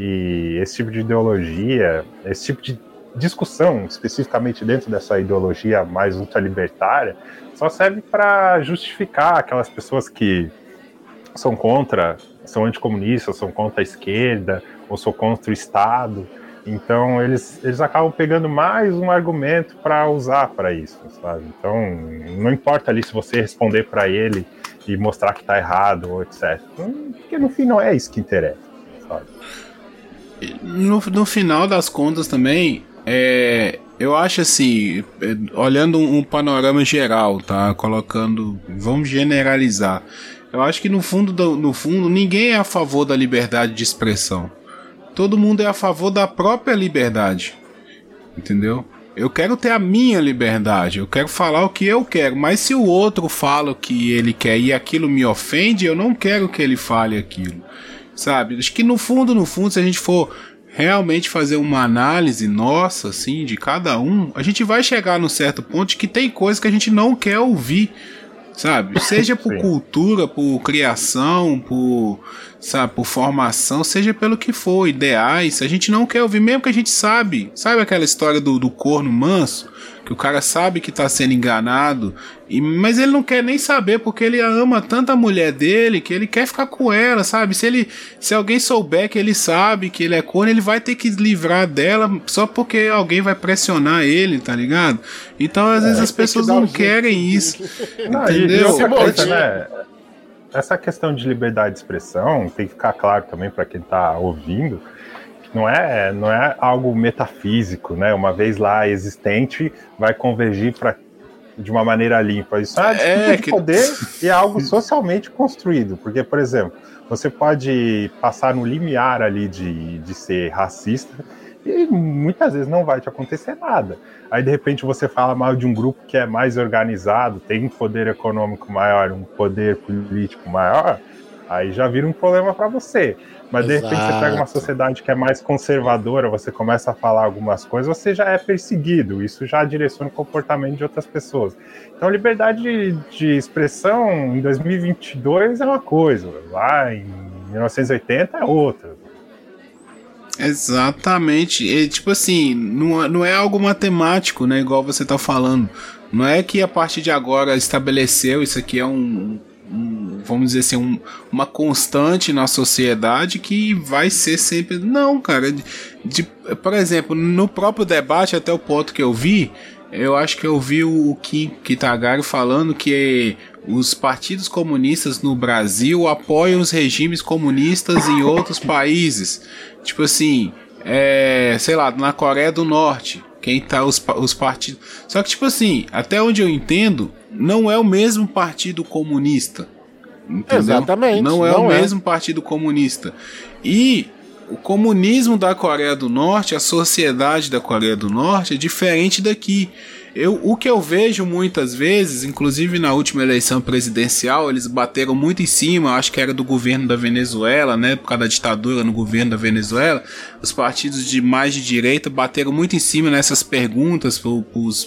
e esse tipo de ideologia, esse tipo de discussão, especificamente dentro dessa ideologia mais ultralibertária, só serve para justificar aquelas pessoas que são contra, são anticomunistas, são contra a esquerda, ou são contra o Estado. Então, eles, eles acabam pegando mais um argumento para usar para isso, sabe? Então, não importa ali se você responder para ele e mostrar que está errado, ou etcétera. Porque no fim não é isso que interessa, sabe? No, no final das contas também, é, eu acho assim, olhando um, um panorama geral, tá? Colocando, vamos generalizar. Eu acho que no fundo, do, no fundo, ninguém é a favor da liberdade de expressão. Todo mundo é a favor da própria liberdade, entendeu? Eu quero ter a minha liberdade, eu quero falar o que eu quero, mas se o outro fala o que ele quer e aquilo me ofende, eu não quero que ele fale aquilo, sabe? Acho que no fundo, no fundo, se a gente for realmente fazer uma análise nossa, assim, de cada um, a gente vai chegar num certo ponto de que tem coisas que a gente não quer ouvir, sabe? Seja por Sim. cultura, por criação, por, sabe, por formação, seja pelo que for, ideais, a gente não quer ouvir, mesmo que a gente sabe, sabe aquela história do, do corno manso, que o cara sabe que tá sendo enganado, e, mas ele não quer nem saber, porque ele ama tanto a mulher dele, que ele quer ficar com ela, sabe? Se ele, se alguém souber que ele sabe que ele é corno, ele vai ter que livrar dela, só porque alguém vai pressionar ele, tá ligado? Então, às é, vezes, as pessoas não querem um isso, não, entendeu? E, e coisa, né? Essa questão de liberdade de expressão tem que ficar claro também para quem tá ouvindo, Não é, não é algo metafísico, né? Uma vez lá existente, vai convergir pra, de uma maneira limpa. Isso é, é que poder e é algo socialmente construído. Porque, por exemplo, você pode passar no limiar ali de, de ser racista e muitas vezes não vai te acontecer nada. Aí, de repente, você fala mal de um grupo que é mais organizado, tem um poder econômico maior, um poder político maior, aí já vira um problema para você. Mas, de Exato. repente, você pega uma sociedade que é mais conservadora, você começa a falar algumas coisas, você já é perseguido. Isso já direciona o comportamento de outras pessoas. Então, liberdade de, de expressão em dois mil e vinte e dois é uma coisa, lá em mil novecentos e oitenta é outra. Exatamente. É, tipo assim, não, não é algo matemático, né? Igual você tá falando. Não é que a partir de agora estabeleceu, isso aqui é um, um vamos dizer assim, um, uma constante na sociedade que vai ser sempre... Não, cara. De, de, por exemplo, no próprio debate, até o ponto que eu vi, eu acho que eu vi o Kim Kitagari falando que os partidos comunistas no Brasil apoiam os regimes comunistas em outros países. Tipo assim, é, sei lá, na Coreia do Norte, quem tá os, os partidos... Só que, tipo assim, até onde eu entendo, não é o mesmo partido comunista. Entendeu? Exatamente. Não é não o é. mesmo partido comunista. E o comunismo da Coreia do Norte, a sociedade da Coreia do Norte é diferente daqui. Eu, o que eu vejo muitas vezes, inclusive na última eleição presidencial, eles bateram muito em cima, acho que era do governo da Venezuela, né, por causa da ditadura no governo da Venezuela, os partidos de mais de direita bateram muito em cima nessas perguntas para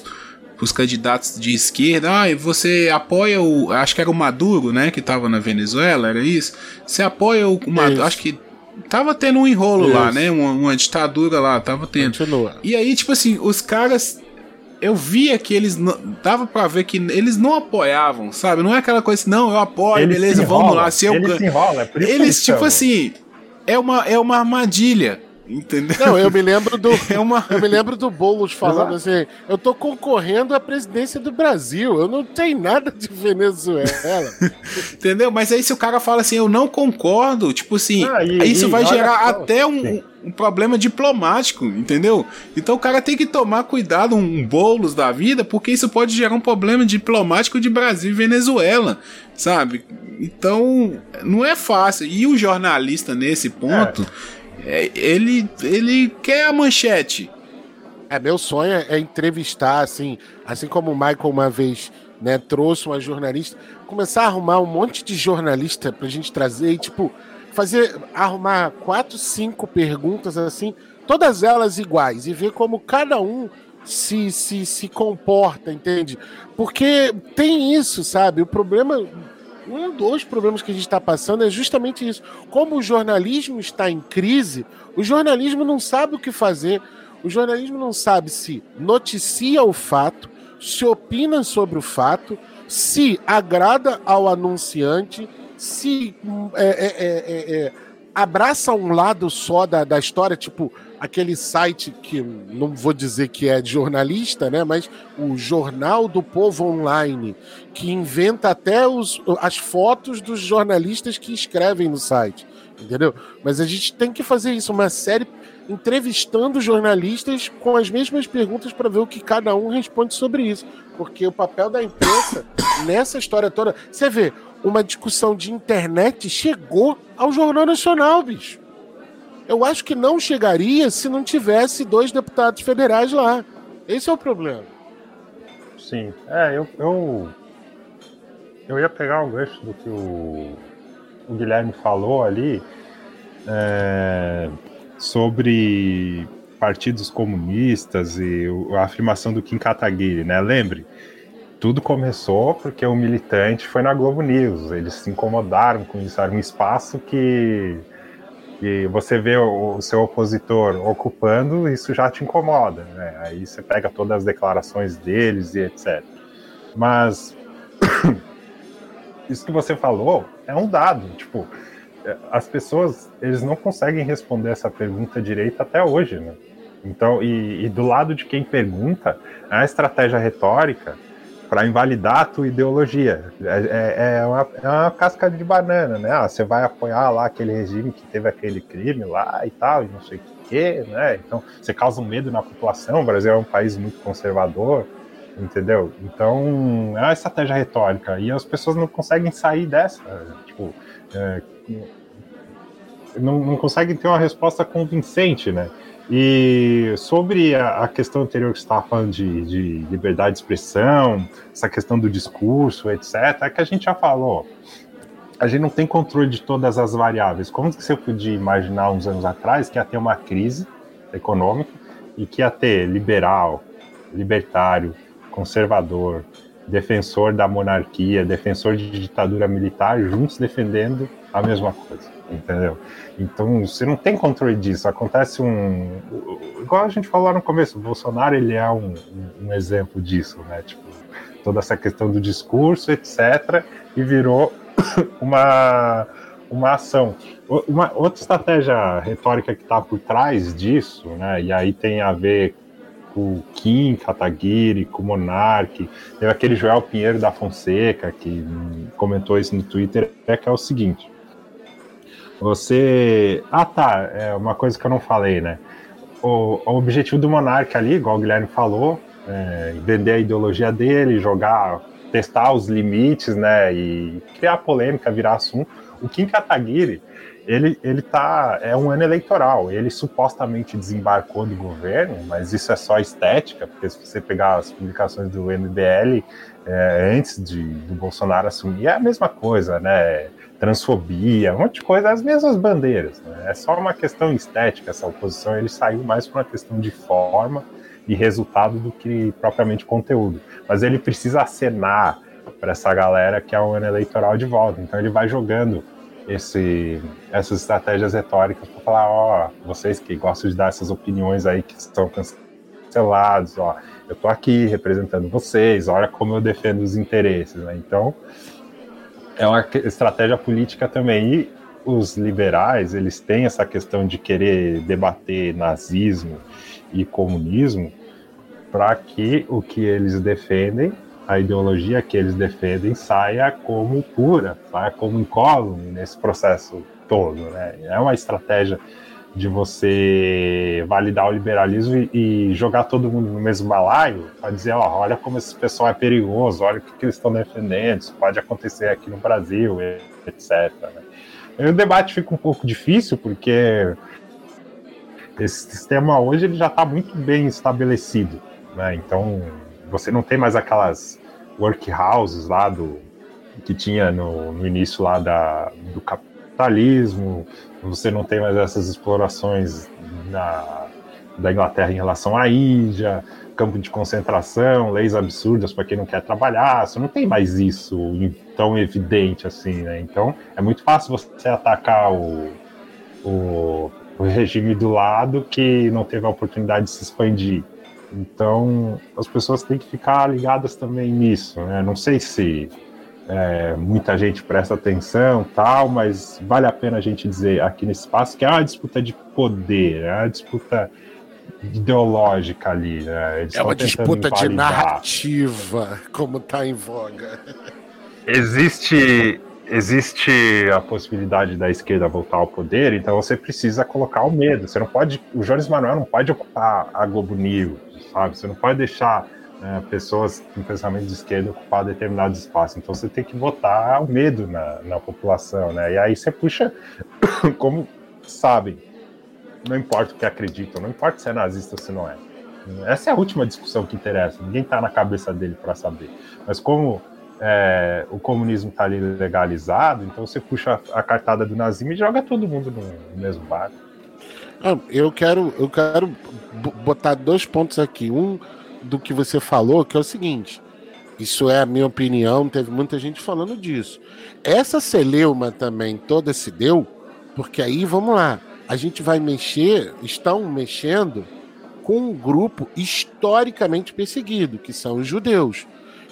os candidatos de esquerda. Ah, você apoia o... Acho que era o Maduro, né, que estava na Venezuela, era isso? Você apoia o Maduro? Isso. Acho que tava tendo um enrolo Isso. lá, né, uma, uma ditadura lá, tava tendo. Continua. E aí, tipo assim, os caras... Eu via que eles não, dava pra ver que eles não apoiavam, sabe? Não é aquela coisa assim, não, eu apoio, Eles beleza, se vamos enrolam, lá. Se eu eles ganho. se enrolam, é por isso que Eles, eles tipo chamam. assim, é uma, é uma armadilha, entendeu? Não, eu me lembro do. É uma... Eu me lembro do Boulos falando assim: eu tô concorrendo à presidência do Brasil, eu não tenho nada de Venezuela. Entendeu? Mas aí se o cara fala assim, eu não concordo, tipo assim, Ah, e- isso e vai olha gerar só, até um, sim. um problema diplomático, entendeu? Então o cara tem que tomar cuidado, um Boulos da vida, porque isso pode gerar um problema diplomático de Brasil e Venezuela, sabe? Então não é fácil. E o jornalista nesse ponto, é, ele, ele quer a manchete. É, meu sonho é entrevistar, assim, assim como o Michael uma vez, né, trouxe uma jornalista, começar a arrumar um monte de jornalista pra gente trazer e, tipo, fazer, arrumar quatro, cinco perguntas, assim, todas elas iguais, e ver como cada um se, se, se comporta, entende? Porque tem isso, sabe? O problema... Um dos problemas que a gente está passando é justamente isso. Como o jornalismo está em crise, o jornalismo não sabe o que fazer. O jornalismo não sabe se noticia o fato, se opina sobre o fato, se agrada ao anunciante, se é, é, é, é, abraça um lado só da, da história, tipo aquele site que não vou dizer que é de jornalista, né? Mas o Jornal do Povo Online, que inventa até os, as fotos dos jornalistas que escrevem no site, entendeu? Mas a gente tem que fazer isso, uma série entrevistando jornalistas com as mesmas perguntas para ver o que cada um responde sobre isso. Porque o papel da imprensa nessa história toda... Você vê, uma discussão de internet chegou ao Jornal Nacional, bicho. Eu acho que não chegaria se não tivesse dois deputados federais lá. Esse é o problema. Sim. É, eu... Eu, eu ia pegar o gancho do que o, o Guilherme falou ali, é, sobre partidos comunistas e a afirmação do Kim Kataguiri, né? Lembre, tudo começou porque o militante foi na Globo News. Eles se incomodaram com isso. Era um espaço que, que você vê o, o seu opositor ocupando, isso já te incomoda, né? Aí você pega todas as declarações deles e etcétera. Mas isso que você falou é um dado. Tipo, as pessoas, eles não conseguem responder essa pergunta direito até hoje, né? Então, e, e do lado de quem pergunta, a estratégia retórica para invalidar a tua ideologia. É, é, uma, é uma casca de banana, né? Ah, você vai apoiar lá aquele regime que teve aquele crime lá e tal, e não sei o quê, né? Então, você causa um medo na população. O Brasil é um país muito conservador, entendeu? Então, é uma estratégia retórica. E as pessoas não conseguem sair dessa. Tipo, é, não, não conseguem ter uma resposta convincente, né? E sobre a, a questão anterior que você estava falando de, de liberdade de expressão, essa questão do discurso, etcétera, é que a gente já falou, a gente não tem controle de todas as variáveis. Como que você podia imaginar uns anos atrás que ia ter uma crise econômica e que ia ter liberal, libertário, conservador, defensor da monarquia, defensor de ditadura militar, juntos defendendo a mesma coisa, entendeu? Então, você não tem controle disso. Acontece um... Igual a gente falou lá no começo, o Bolsonaro, ele é um, um exemplo disso, né? Tipo, toda essa questão do discurso, etcétera, e virou uma, uma ação. Uma, outra estratégia retórica que está por trás disso, né? E aí tem a ver com o Kim Kataguiri, com o Monark, teve aquele Joel Pinheiro da Fonseca que comentou isso no Twitter, é que é o seguinte: você... Ah, tá, é uma coisa que eu não falei, né? O, o objetivo do Monark ali, igual o Guilherme falou, é vender a ideologia dele, jogar, testar os limites, né? E criar polêmica, virar assunto. O Kim Kataguiri, ele, ele tá... É um ano eleitoral, ele supostamente desembarcou do governo, mas isso é só estética, porque se você pegar as publicações do M B L é, antes de, do Bolsonaro assumir, é a mesma coisa, né? Transfobia, um monte de coisa, as mesmas bandeiras, né? É só uma questão estética essa oposição, ele saiu mais por uma questão de forma e resultado do que propriamente conteúdo. Mas ele precisa acenar para essa galera que é um ano eleitoral de volta, então ele vai jogando esse, essas estratégias retóricas para falar, ó, vocês que gostam de dar essas opiniões aí que estão cancelados, ó, eu tô aqui representando vocês, olha como eu defendo os interesses, né? Então é uma estratégia política também. E os liberais, eles têm essa questão de querer debater nazismo e comunismo para que o que eles defendem, a ideologia que eles defendem, saia como pura, saia como incólume nesse processo todo, né? É uma estratégia de você validar o liberalismo e, e jogar todo mundo no mesmo balaio para dizer, ó, olha como esse pessoal é perigoso, olha o que, que eles estão defendendo, isso pode acontecer aqui no Brasil, etcétera. Né? E o debate fica um pouco difícil, porque esse sistema hoje ele já está muito bem estabelecido, né? Então você não tem mais aquelas workhouses lá do, que tinha no, no início lá da, do capitalismo, você não tem mais essas explorações na, da Inglaterra em relação à Índia, campo de concentração, leis absurdas para quem não quer trabalhar, você não tem mais isso tão evidente assim, né? Então é muito fácil você atacar o, o, o regime do lado que não teve a oportunidade de se expandir. Então as pessoas têm que ficar ligadas também nisso, né? Não sei se É, muita gente presta atenção, tal, mas vale a pena a gente dizer aqui nesse espaço que é uma disputa de poder, é uma disputa ideológica ali, né? É uma disputa de narrativa, como está em voga. Existe, existe a possibilidade da esquerda voltar ao poder, então você precisa colocar o medo. Você não pode, o Jones Manuel não pode ocupar a Globo News, sabe? Você não pode deixar É, pessoas com pensamento de esquerda ocupar determinados espaços, então você tem que botar o medo na, na população, né? E aí você puxa, como sabem, não importa o que acreditam, não importa se é nazista ou se não é. Essa é a última discussão que interessa, ninguém tá na cabeça dele para saber. Mas como é, o comunismo tá ali legalizado, então você puxa a cartada do nazismo e joga todo mundo no, no mesmo barco. Ah, eu quero, eu quero botar dois pontos aqui. Um do que você falou, que é o seguinte, isso é a minha opinião, teve muita gente falando disso. Essa celeuma também toda se deu, porque aí, vamos lá, a gente vai mexer, estão mexendo com um grupo historicamente perseguido, que são os judeus.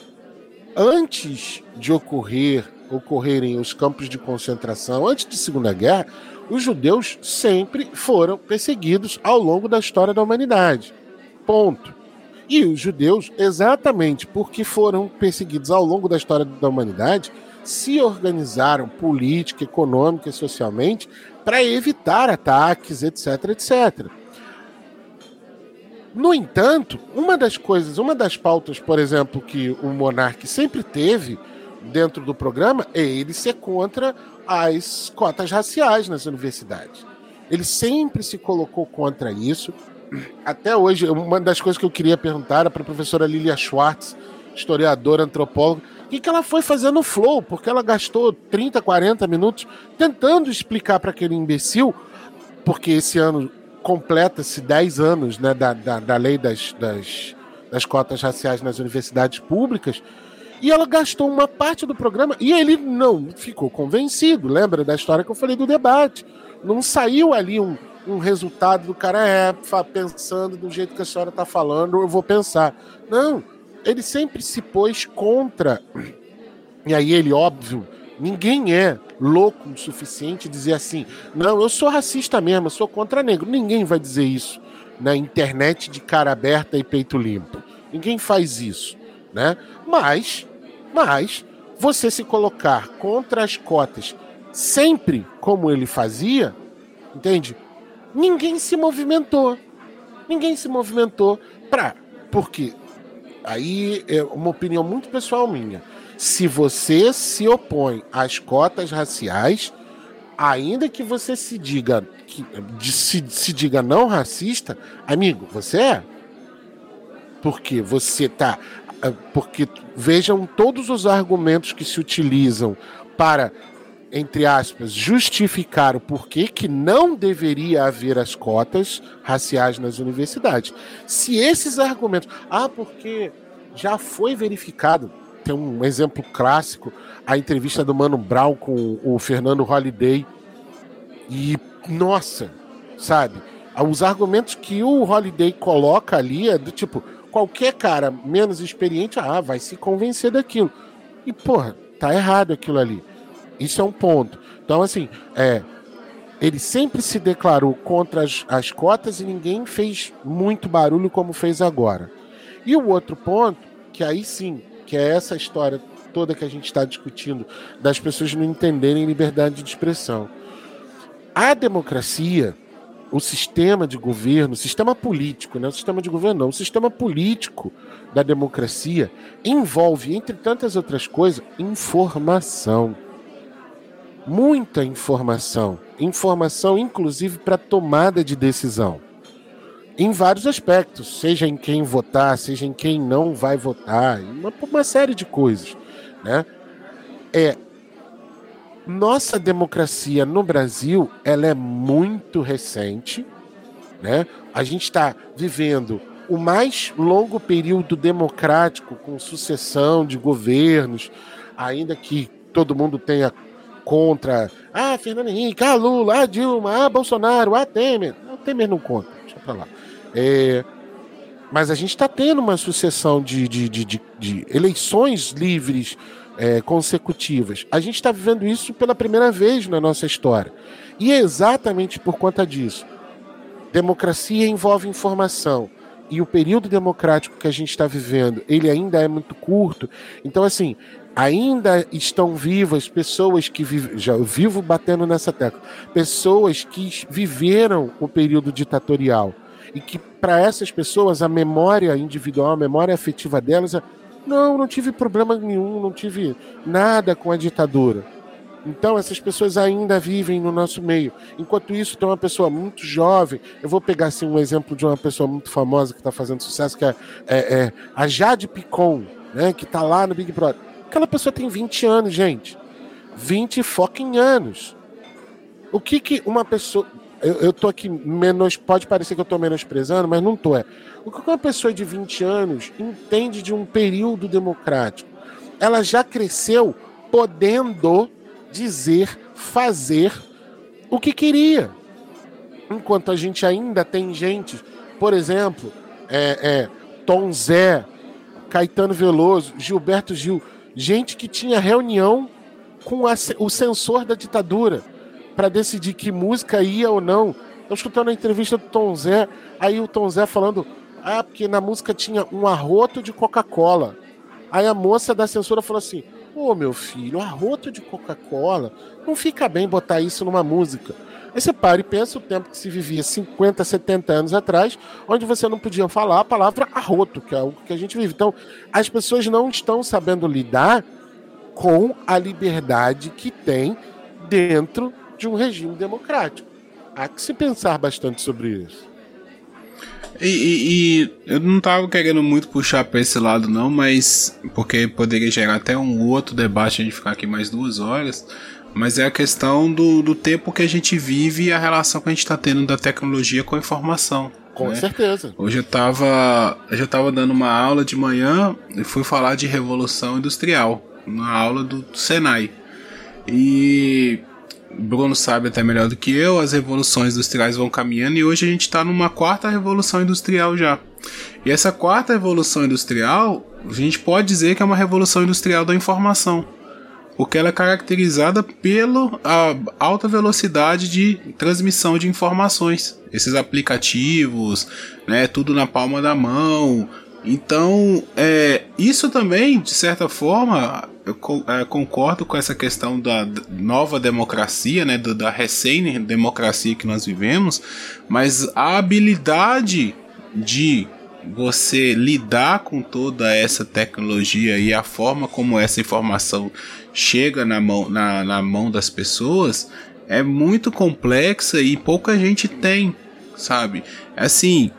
Antes de ocorrer, ocorrerem os campos de concentração, antes da Segunda Guerra, os judeus sempre foram perseguidos ao longo da história da humanidade. Ponto. E os judeus, exatamente porque foram perseguidos ao longo da história da humanidade, se organizaram política, econômica e socialmente para evitar ataques, etc, etcétera. No entanto, uma das coisas, uma das pautas, por exemplo, que o Monark sempre teve dentro do programa é ele ser contra as cotas raciais nas universidades. Ele sempre se colocou contra isso. Até hoje, uma das coisas que eu queria perguntar era para a professora Lilia Schwartz, historiadora, antropóloga, o que, que ela foi fazer no Flow, porque ela gastou trinta, quarenta minutos tentando explicar para aquele imbecil, porque esse ano completa-se dez anos, né, da, da, da lei das, das, das cotas raciais nas universidades públicas, e ela gastou uma parte do programa, e ele não ficou convencido. Lembra da história que eu falei do debate? Não saiu ali um, um resultado do cara, é, pensando do jeito que a senhora está falando, eu vou pensar. Não, ele sempre se pôs contra, e aí ele, óbvio, ninguém é louco o suficiente dizer assim, não, eu sou racista mesmo, eu sou contra negro. Ninguém vai dizer isso na internet de cara aberta e peito limpo. Ninguém faz isso, né? Mas, mas, você se colocar contra as cotas sempre como ele fazia, entende? Ninguém se movimentou. Ninguém se movimentou pra... Porque aí é uma opinião muito pessoal minha. Se você se opõe às cotas raciais, ainda que você se diga que, se, se diga não racista, amigo, você é. Porque você tá... Porque vejam todos os argumentos que se utilizam para, entre aspas, justificar o porquê que não deveria haver as cotas raciais nas universidades. Se esses argumentos... Ah, porque já foi verificado... Tem um exemplo clássico, a entrevista do Mano Brown com o Fernando Holliday. E, nossa, sabe? Os argumentos que o Holliday coloca ali é do tipo, qualquer cara menos experiente, ah, vai se convencer daquilo. E, porra, tá errado aquilo ali. Isso é um ponto. Então, assim, é, ele sempre se declarou contra as, as cotas e ninguém fez muito barulho como fez agora. E o outro ponto, que aí sim, que é essa história toda que a gente está discutindo, das pessoas não entenderem liberdade de expressão. A democracia, o sistema de governo, o sistema político, né? O sistema de governo não, o sistema político da democracia envolve, entre tantas outras coisas, informação. Muita informação. Informação, inclusive, para tomada de decisão. Em vários aspectos, seja em quem votar, seja em quem não vai votar, uma, uma série de coisas, né? É, nossa democracia no Brasil, ela é muito recente, né? A gente está vivendo o mais longo período democrático com sucessão de governos, ainda que todo mundo tenha contra, ah, Fernando Henrique, ah, Lula, ah, Dilma, ah, Bolsonaro, ah, Temer. O Temer não conta, deixa pra lá. É, mas a gente está tendo uma sucessão de, de, de, de, de eleições livres é, consecutivas. A gente está vivendo isso pela primeira vez na nossa história. E é exatamente por conta disso. Democracia envolve informação. E o período democrático que a gente está vivendo, ele ainda é muito curto. Então, assim, ainda estão vivas pessoas que vivem, já eu vivo batendo nessa tecla, pessoas que viveram o período ditatorial. E que para essas pessoas a memória individual, a memória afetiva delas é, não, não tive problema nenhum, não tive nada com a ditadura. Então essas pessoas ainda vivem no nosso meio. Enquanto isso tem uma pessoa muito jovem, eu vou pegar assim, um exemplo de uma pessoa muito famosa que está fazendo sucesso, que é, é, é a Jade Picon, né, que está lá no Big Brother. Aquela pessoa tem vinte anos, gente. vinte fucking anos. O que que uma pessoa... Eu, eu tô aqui, menos, pode parecer que eu tô menosprezando, mas não tô. É. O que uma pessoa de vinte anos entende de um período democrático? Ela já cresceu podendo dizer, fazer o que queria. Enquanto a gente ainda tem gente, por exemplo, é, é, Tom Zé, Caetano Veloso, Gilberto Gil, gente que tinha reunião com a, o censor da ditadura para decidir que música ia ou não. Estou escutando a entrevista do Tom Zé, aí o Tom Zé falando, ah, porque na música tinha um arroto de Coca-Cola. Aí a moça da censura falou assim, ô, meu filho, arroto de Coca-Cola, não fica bem botar isso numa música. Aí você para e pensa o tempo que se vivia cinquenta, setenta anos atrás, onde você não podia falar a palavra arroto, que é algo que a gente vive. Então, as pessoas não estão sabendo lidar com a liberdade que tem dentro de um regime democrático. Há que se pensar bastante sobre isso. E, e, e eu não tava querendo muito puxar para esse lado não, mas porque poderia gerar até um outro debate, a gente ficar aqui mais duas horas, mas é a questão do, do tempo que a gente vive e a relação que a gente está tendo da tecnologia com a informação. Com né? certeza. Hoje eu tava, eu já estava dando uma aula de manhã e fui falar de Revolução Industrial, na aula do, do Senai. E Bruno sabe até melhor do que eu, as revoluções industriais vão caminhando e hoje a gente está numa quarta revolução industrial já. E essa quarta revolução industrial, a gente pode dizer que é uma revolução industrial da informação, porque ela é caracterizada pela alta velocidade de transmissão de informações. Esses aplicativos, né, tudo na palma da mão. Então, é, isso também, de certa forma, eu co- é, concordo com essa questão da nova democracia, né, do, da recém-democracia que nós vivemos, mas a habilidade de você lidar com toda essa tecnologia e a forma como essa informação chega na mão, na, na mão das pessoas é muito complexa e pouca gente tem, sabe? Assim,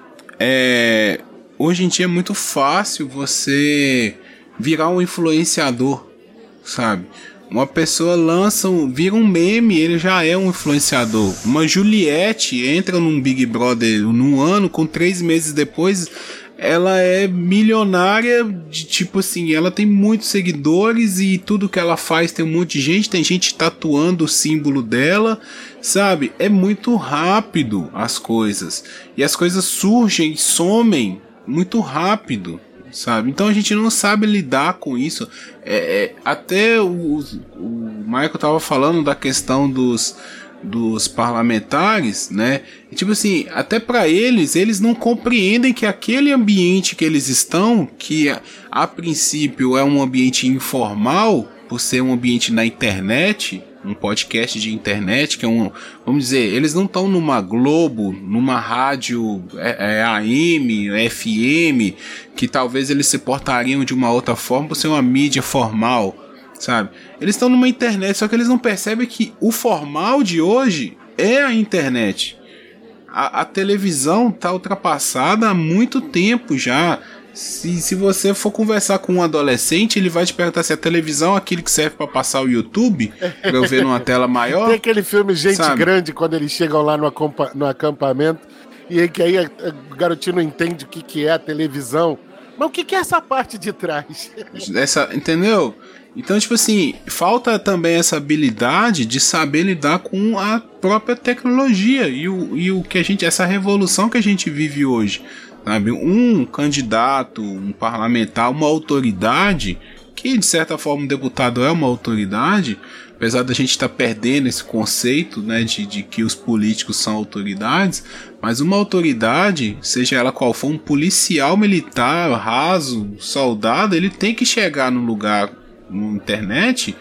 é... hoje em dia é muito fácil você virar um influenciador, sabe? Uma pessoa lança, um, vira um meme, ele já é um influenciador. Uma Juliette entra num Big Brother num ano, com três meses depois, ela é milionária, de tipo assim, ela tem muitos seguidores e tudo que ela faz tem um monte de gente, tem gente tatuando o símbolo dela, sabe? É muito rápido as coisas. E as coisas surgem e somem muito rápido, sabe? Então a gente não sabe lidar com isso. É, é, até o, o Michael tava falando da questão dos, dos parlamentares, né? E, tipo assim, até para eles, eles não compreendem que aquele ambiente que eles estão, que a, a princípio é um ambiente informal, por ser um ambiente na internet, um podcast de internet, que é um, vamos dizer, eles não estão numa Globo, numa rádio é, é, A M, F M, que talvez eles se portariam de uma outra forma por ser uma mídia formal, sabe? Eles estão numa internet, só que eles não percebem que o formal de hoje é a internet. A, a televisão está ultrapassada há muito tempo já. Se, se você for conversar com um adolescente, ele vai te perguntar se a televisão é aquilo que serve para passar o YouTube, pra eu ver numa tela maior. Tem aquele filme Gente sabe? Grande, quando eles chegam lá no, acampa- no acampamento, e aí, que aí a, a, o garotinho não entende o que, que é a televisão. Mas o que, que é essa parte de trás? Essa, entendeu? Então, tipo assim, falta também essa habilidade de saber lidar com a própria tecnologia e o, e o que a gente, essa revolução que a gente vive hoje. Sabe? Um candidato, um parlamentar, uma autoridade, que de certa forma um deputado é uma autoridade, apesar da gente estar tá perdendo esse conceito, né, de, de que os políticos são autoridades, mas uma autoridade, seja ela qual for, um policial militar, raso, soldado, ele tem que chegar no lugar, na internet,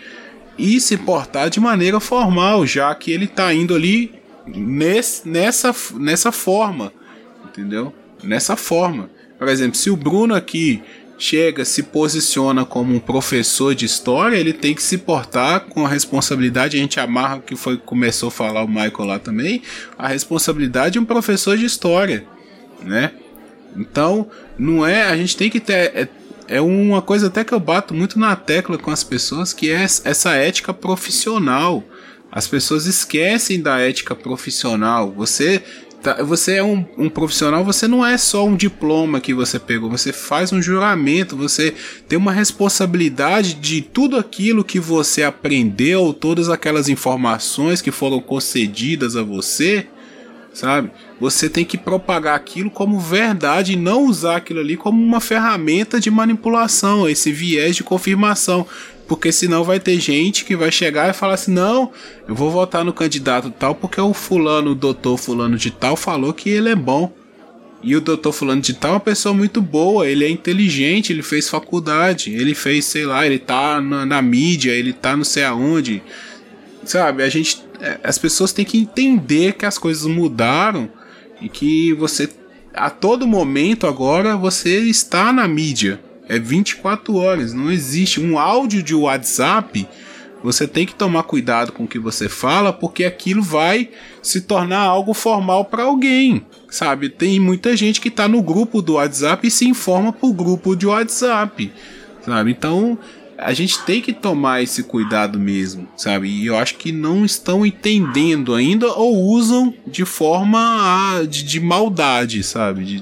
e se portar de maneira formal, já que ele está indo ali nesse, nessa, nessa forma, entendeu? Nessa forma. Por exemplo, se o Bruno aqui chega, se posiciona como um professor de história, ele tem que se portar com a responsabilidade, a gente amarra o que foi, começou a falar o Michael lá também, a responsabilidade de um professor de história, né? Então, não é, a gente tem que ter, é, é uma coisa até que eu bato muito na tecla com as pessoas, que é essa ética profissional. As pessoas esquecem da ética profissional. Você Você é um, um profissional, você não é só um diploma que você pegou, você faz um juramento, você tem uma responsabilidade de tudo aquilo que você aprendeu, todas aquelas informações que foram concedidas a você, sabe? Você tem que propagar aquilo como verdade e não usar aquilo ali como uma ferramenta de manipulação, esse viés de confirmação. Porque senão vai ter gente que vai chegar e falar assim, não, eu vou votar no candidato tal porque o fulano, o doutor fulano de tal falou que ele é bom. E o doutor fulano de tal é uma pessoa muito boa, ele é inteligente, ele fez faculdade, ele fez, sei lá, ele tá na, na mídia, ele tá não sei aonde. Sabe, a gente, as pessoas têm que entender que as coisas mudaram e que você, a todo momento agora, você está na mídia. É vinte e quatro horas, não existe. Um áudio de WhatsApp, você tem que tomar cuidado com o que você fala, porque aquilo vai se tornar algo formal para alguém, sabe? Tem muita gente que tá no grupo do WhatsApp e se informa pro grupo de WhatsApp, sabe? Então, a gente tem que tomar esse cuidado mesmo, sabe? E eu acho que não estão entendendo ainda ou usam de forma a, de, de maldade, sabe? De...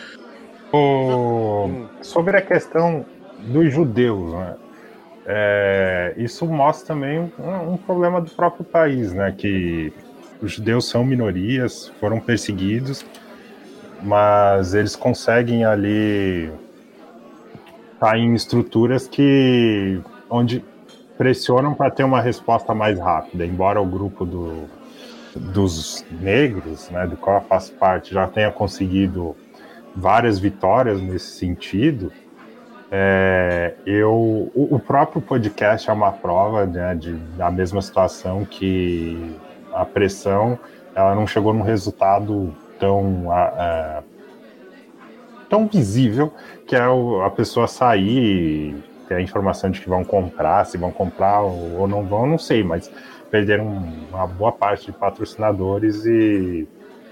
O... Sobre a questão dos judeus, né? É, isso mostra também um, um problema do próprio país, né? Que os judeus são minorias, foram perseguidos, mas eles conseguem ali estar em estruturas que onde pressionam para ter uma resposta mais rápida. Embora o grupo do, dos negros, né, do qual eu faço parte, já tenha conseguido várias vitórias nesse sentido. É, eu, o, o próprio podcast é uma prova, né, de, da mesma situação, que a pressão ela não chegou num resultado tão, a, a, tão visível, que é o, a pessoa sair e ter a informação de que vão comprar, se vão comprar ou, ou não vão, não sei, mas perderam uma boa parte de patrocinadores e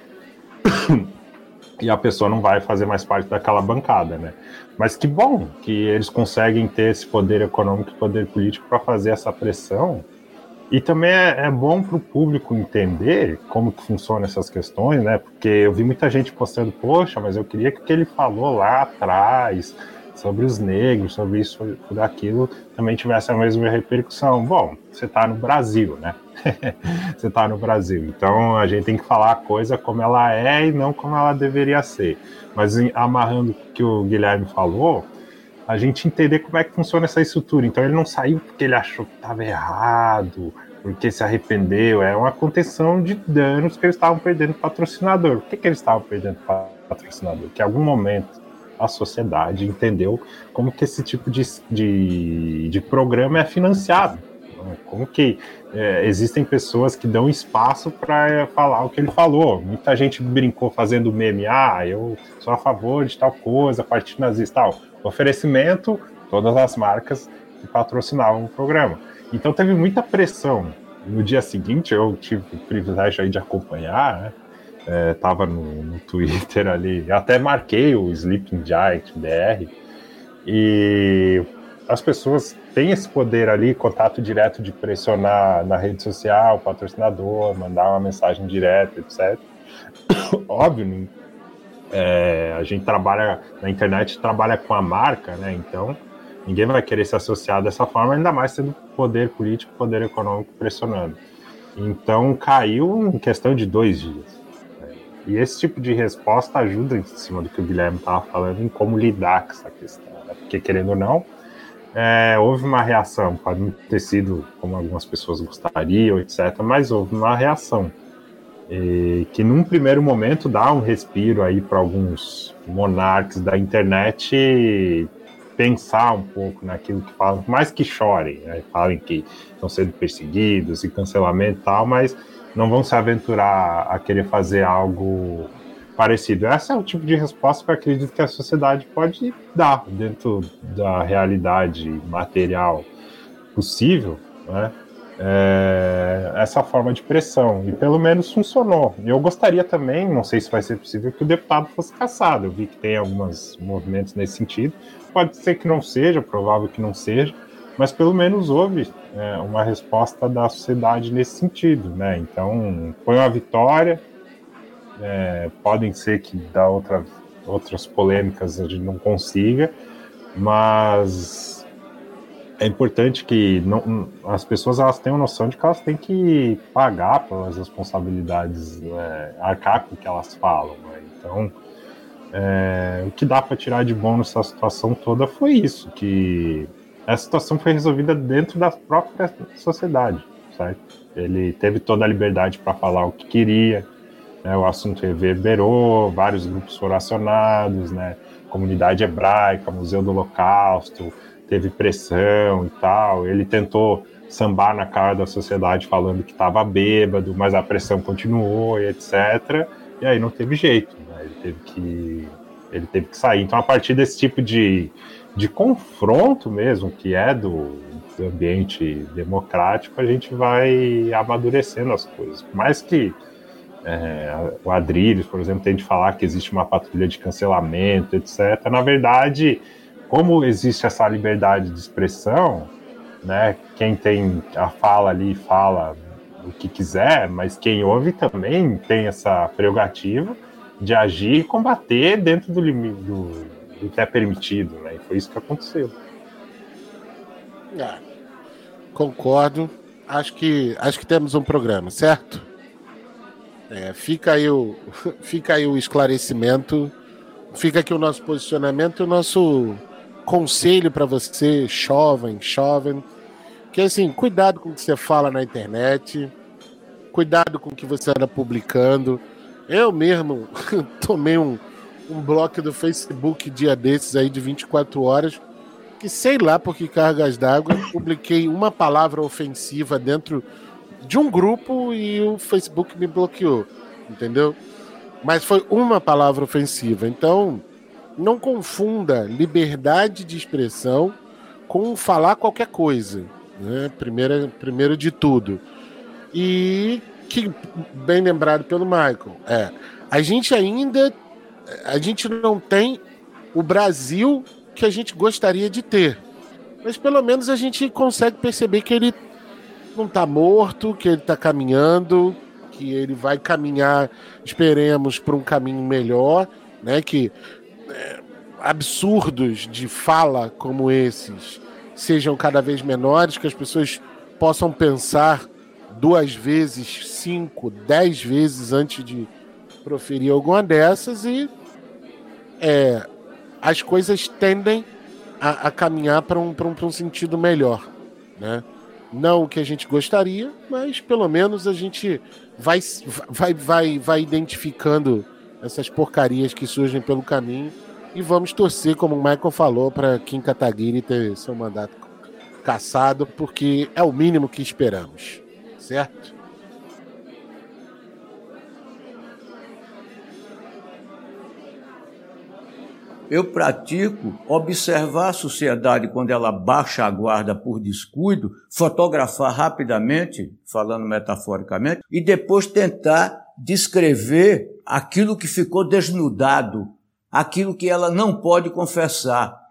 e a pessoa não vai fazer mais parte daquela bancada, né? Mas que bom que eles conseguem ter esse poder econômico e poder político para fazer essa pressão. E também é, é bom para o público entender como que funcionam essas questões, né? Porque eu vi muita gente postando, poxa, mas eu queria que o que ele falou lá atrás sobre os negros, sobre isso, sobre aquilo, também tivesse a mesma repercussão. Bom, você está no Brasil, né? Você está no Brasil, então a gente tem que falar a coisa como ela é e não como ela deveria ser. Mas amarrando o que o Guilherme falou, a gente entender como é que funciona essa estrutura. Então ele não saiu porque ele achou que estava errado, porque se arrependeu. É uma contenção de danos que eles estavam perdendo patrocinador. Por que, que eles estavam perdendo patrocinador? Que em algum momento a sociedade entendeu como que esse tipo de, de, de programa é financiado. Como que é, existem pessoas que dão espaço para falar o que ele falou. Muita gente brincou fazendo meme, ah, eu sou a favor de tal coisa, partido nazista, tal. Oferecimento, todas as marcas que patrocinavam o programa. Então teve muita pressão. No dia seguinte, eu tive o privilégio aí de acompanhar, né? É, tava no, no Twitter ali, eu até marquei o Sleeping Giant B R, e as pessoas têm esse poder ali, contato direto de pressionar na rede social, patrocinador, mandar uma mensagem direta, etcétera. Óbvio, é, a gente trabalha na internet, trabalha com a marca, né? Então ninguém vai querer se associar dessa forma, ainda mais sendo poder político, poder econômico pressionando. Então caiu em questão de dois dias. E esse tipo de resposta ajuda, em cima do que o Guilherme estava falando, em como lidar com essa questão. Né? Porque, querendo ou não, é, houve uma reação. Pode não ter sido como algumas pessoas gostariam, etcétera, mas houve uma reação. E que, num primeiro momento, dá um respiro aí para alguns monarcas da internet pensar um pouco naquilo que falam, mais que chorem, né? Falem que estão sendo perseguidos e cancelamento e tal, mas não vão se aventurar a querer fazer algo parecido. Esse é o tipo de resposta que eu acredito que a sociedade pode dar dentro da realidade material possível, né? É, essa forma de pressão, e pelo menos funcionou. Eu gostaria também, não sei se vai ser possível, que o deputado fosse cassado. Eu vi que tem alguns movimentos nesse sentido, pode ser que não seja, provável que não seja, mas pelo menos houve é, uma resposta da sociedade nesse sentido, né? Então, foi uma vitória, é, podem ser que da outra, outras polêmicas a gente não consiga, mas é importante que não, as pessoas elas tenham noção de que elas têm que pagar pelas responsabilidades, é, arcar com o que elas falam, né? Então, é, o que dá para tirar de bom nessa situação toda foi isso, que essa situação foi resolvida dentro da própria sociedade, certo? Ele teve toda a liberdade para falar o que queria, né? O assunto reverberou, vários grupos foram acionados, né? Comunidade hebraica, Museu do Holocausto, teve pressão e tal. Ele tentou sambar na cara da sociedade falando que estava bêbado, mas a pressão continuou, e etcétera. E aí não teve jeito, né? Ele teve que, ele teve que sair. Então, a partir desse tipo de de confronto mesmo, que é do, do ambiente democrático, a gente vai amadurecendo as coisas. Por mais que é, o Adrilles, por exemplo, tente falar que existe uma patrulha de cancelamento, etcétera. Na verdade, como existe essa liberdade de expressão, né, quem tem a fala ali fala o que quiser, mas quem ouve também tem essa prerrogativa de agir e combater dentro do limite do do que é permitido, né? E foi isso que aconteceu. É, concordo. Acho que, acho que temos um programa, certo? É, fica aí o, fica aí o esclarecimento, fica aqui o nosso posicionamento e o nosso conselho para você, jovem, jovem, que assim, cuidado com o que você fala na internet, cuidado com o que você anda publicando. Eu mesmo tomei um um bloco do Facebook dia desses aí de vinte e quatro horas, que sei lá por que cargas d'água, publiquei uma palavra ofensiva dentro de um grupo e o Facebook me bloqueou, entendeu? Mas foi uma palavra ofensiva, então não confunda liberdade de expressão com falar qualquer coisa, né? Primeiro, primeiro de tudo. E que, bem lembrado pelo Michael, é, a gente ainda a gente não tem o Brasil que a gente gostaria de ter. Mas pelo menos a gente consegue perceber que ele não está morto, que ele está caminhando, que ele vai caminhar, esperemos, para um caminho melhor, né? Que é, absurdos de fala como esses sejam cada vez menores, que as pessoas possam pensar duas vezes, cinco, dez vezes antes de proferir alguma dessas e é, as coisas tendem a, a caminhar para um, um, um sentido melhor, né? Não o que a gente gostaria, mas pelo menos a gente vai, vai, vai, vai identificando essas porcarias que surgem pelo caminho e vamos torcer, como o Michael falou, para Kim Kataguiri ter seu mandato cassado, porque é o mínimo que esperamos, certo? Eu pratico observar a sociedade quando ela baixa a guarda por descuido, fotografar rapidamente, falando metaforicamente, e depois tentar descrever aquilo que ficou desnudado, aquilo que ela não pode confessar.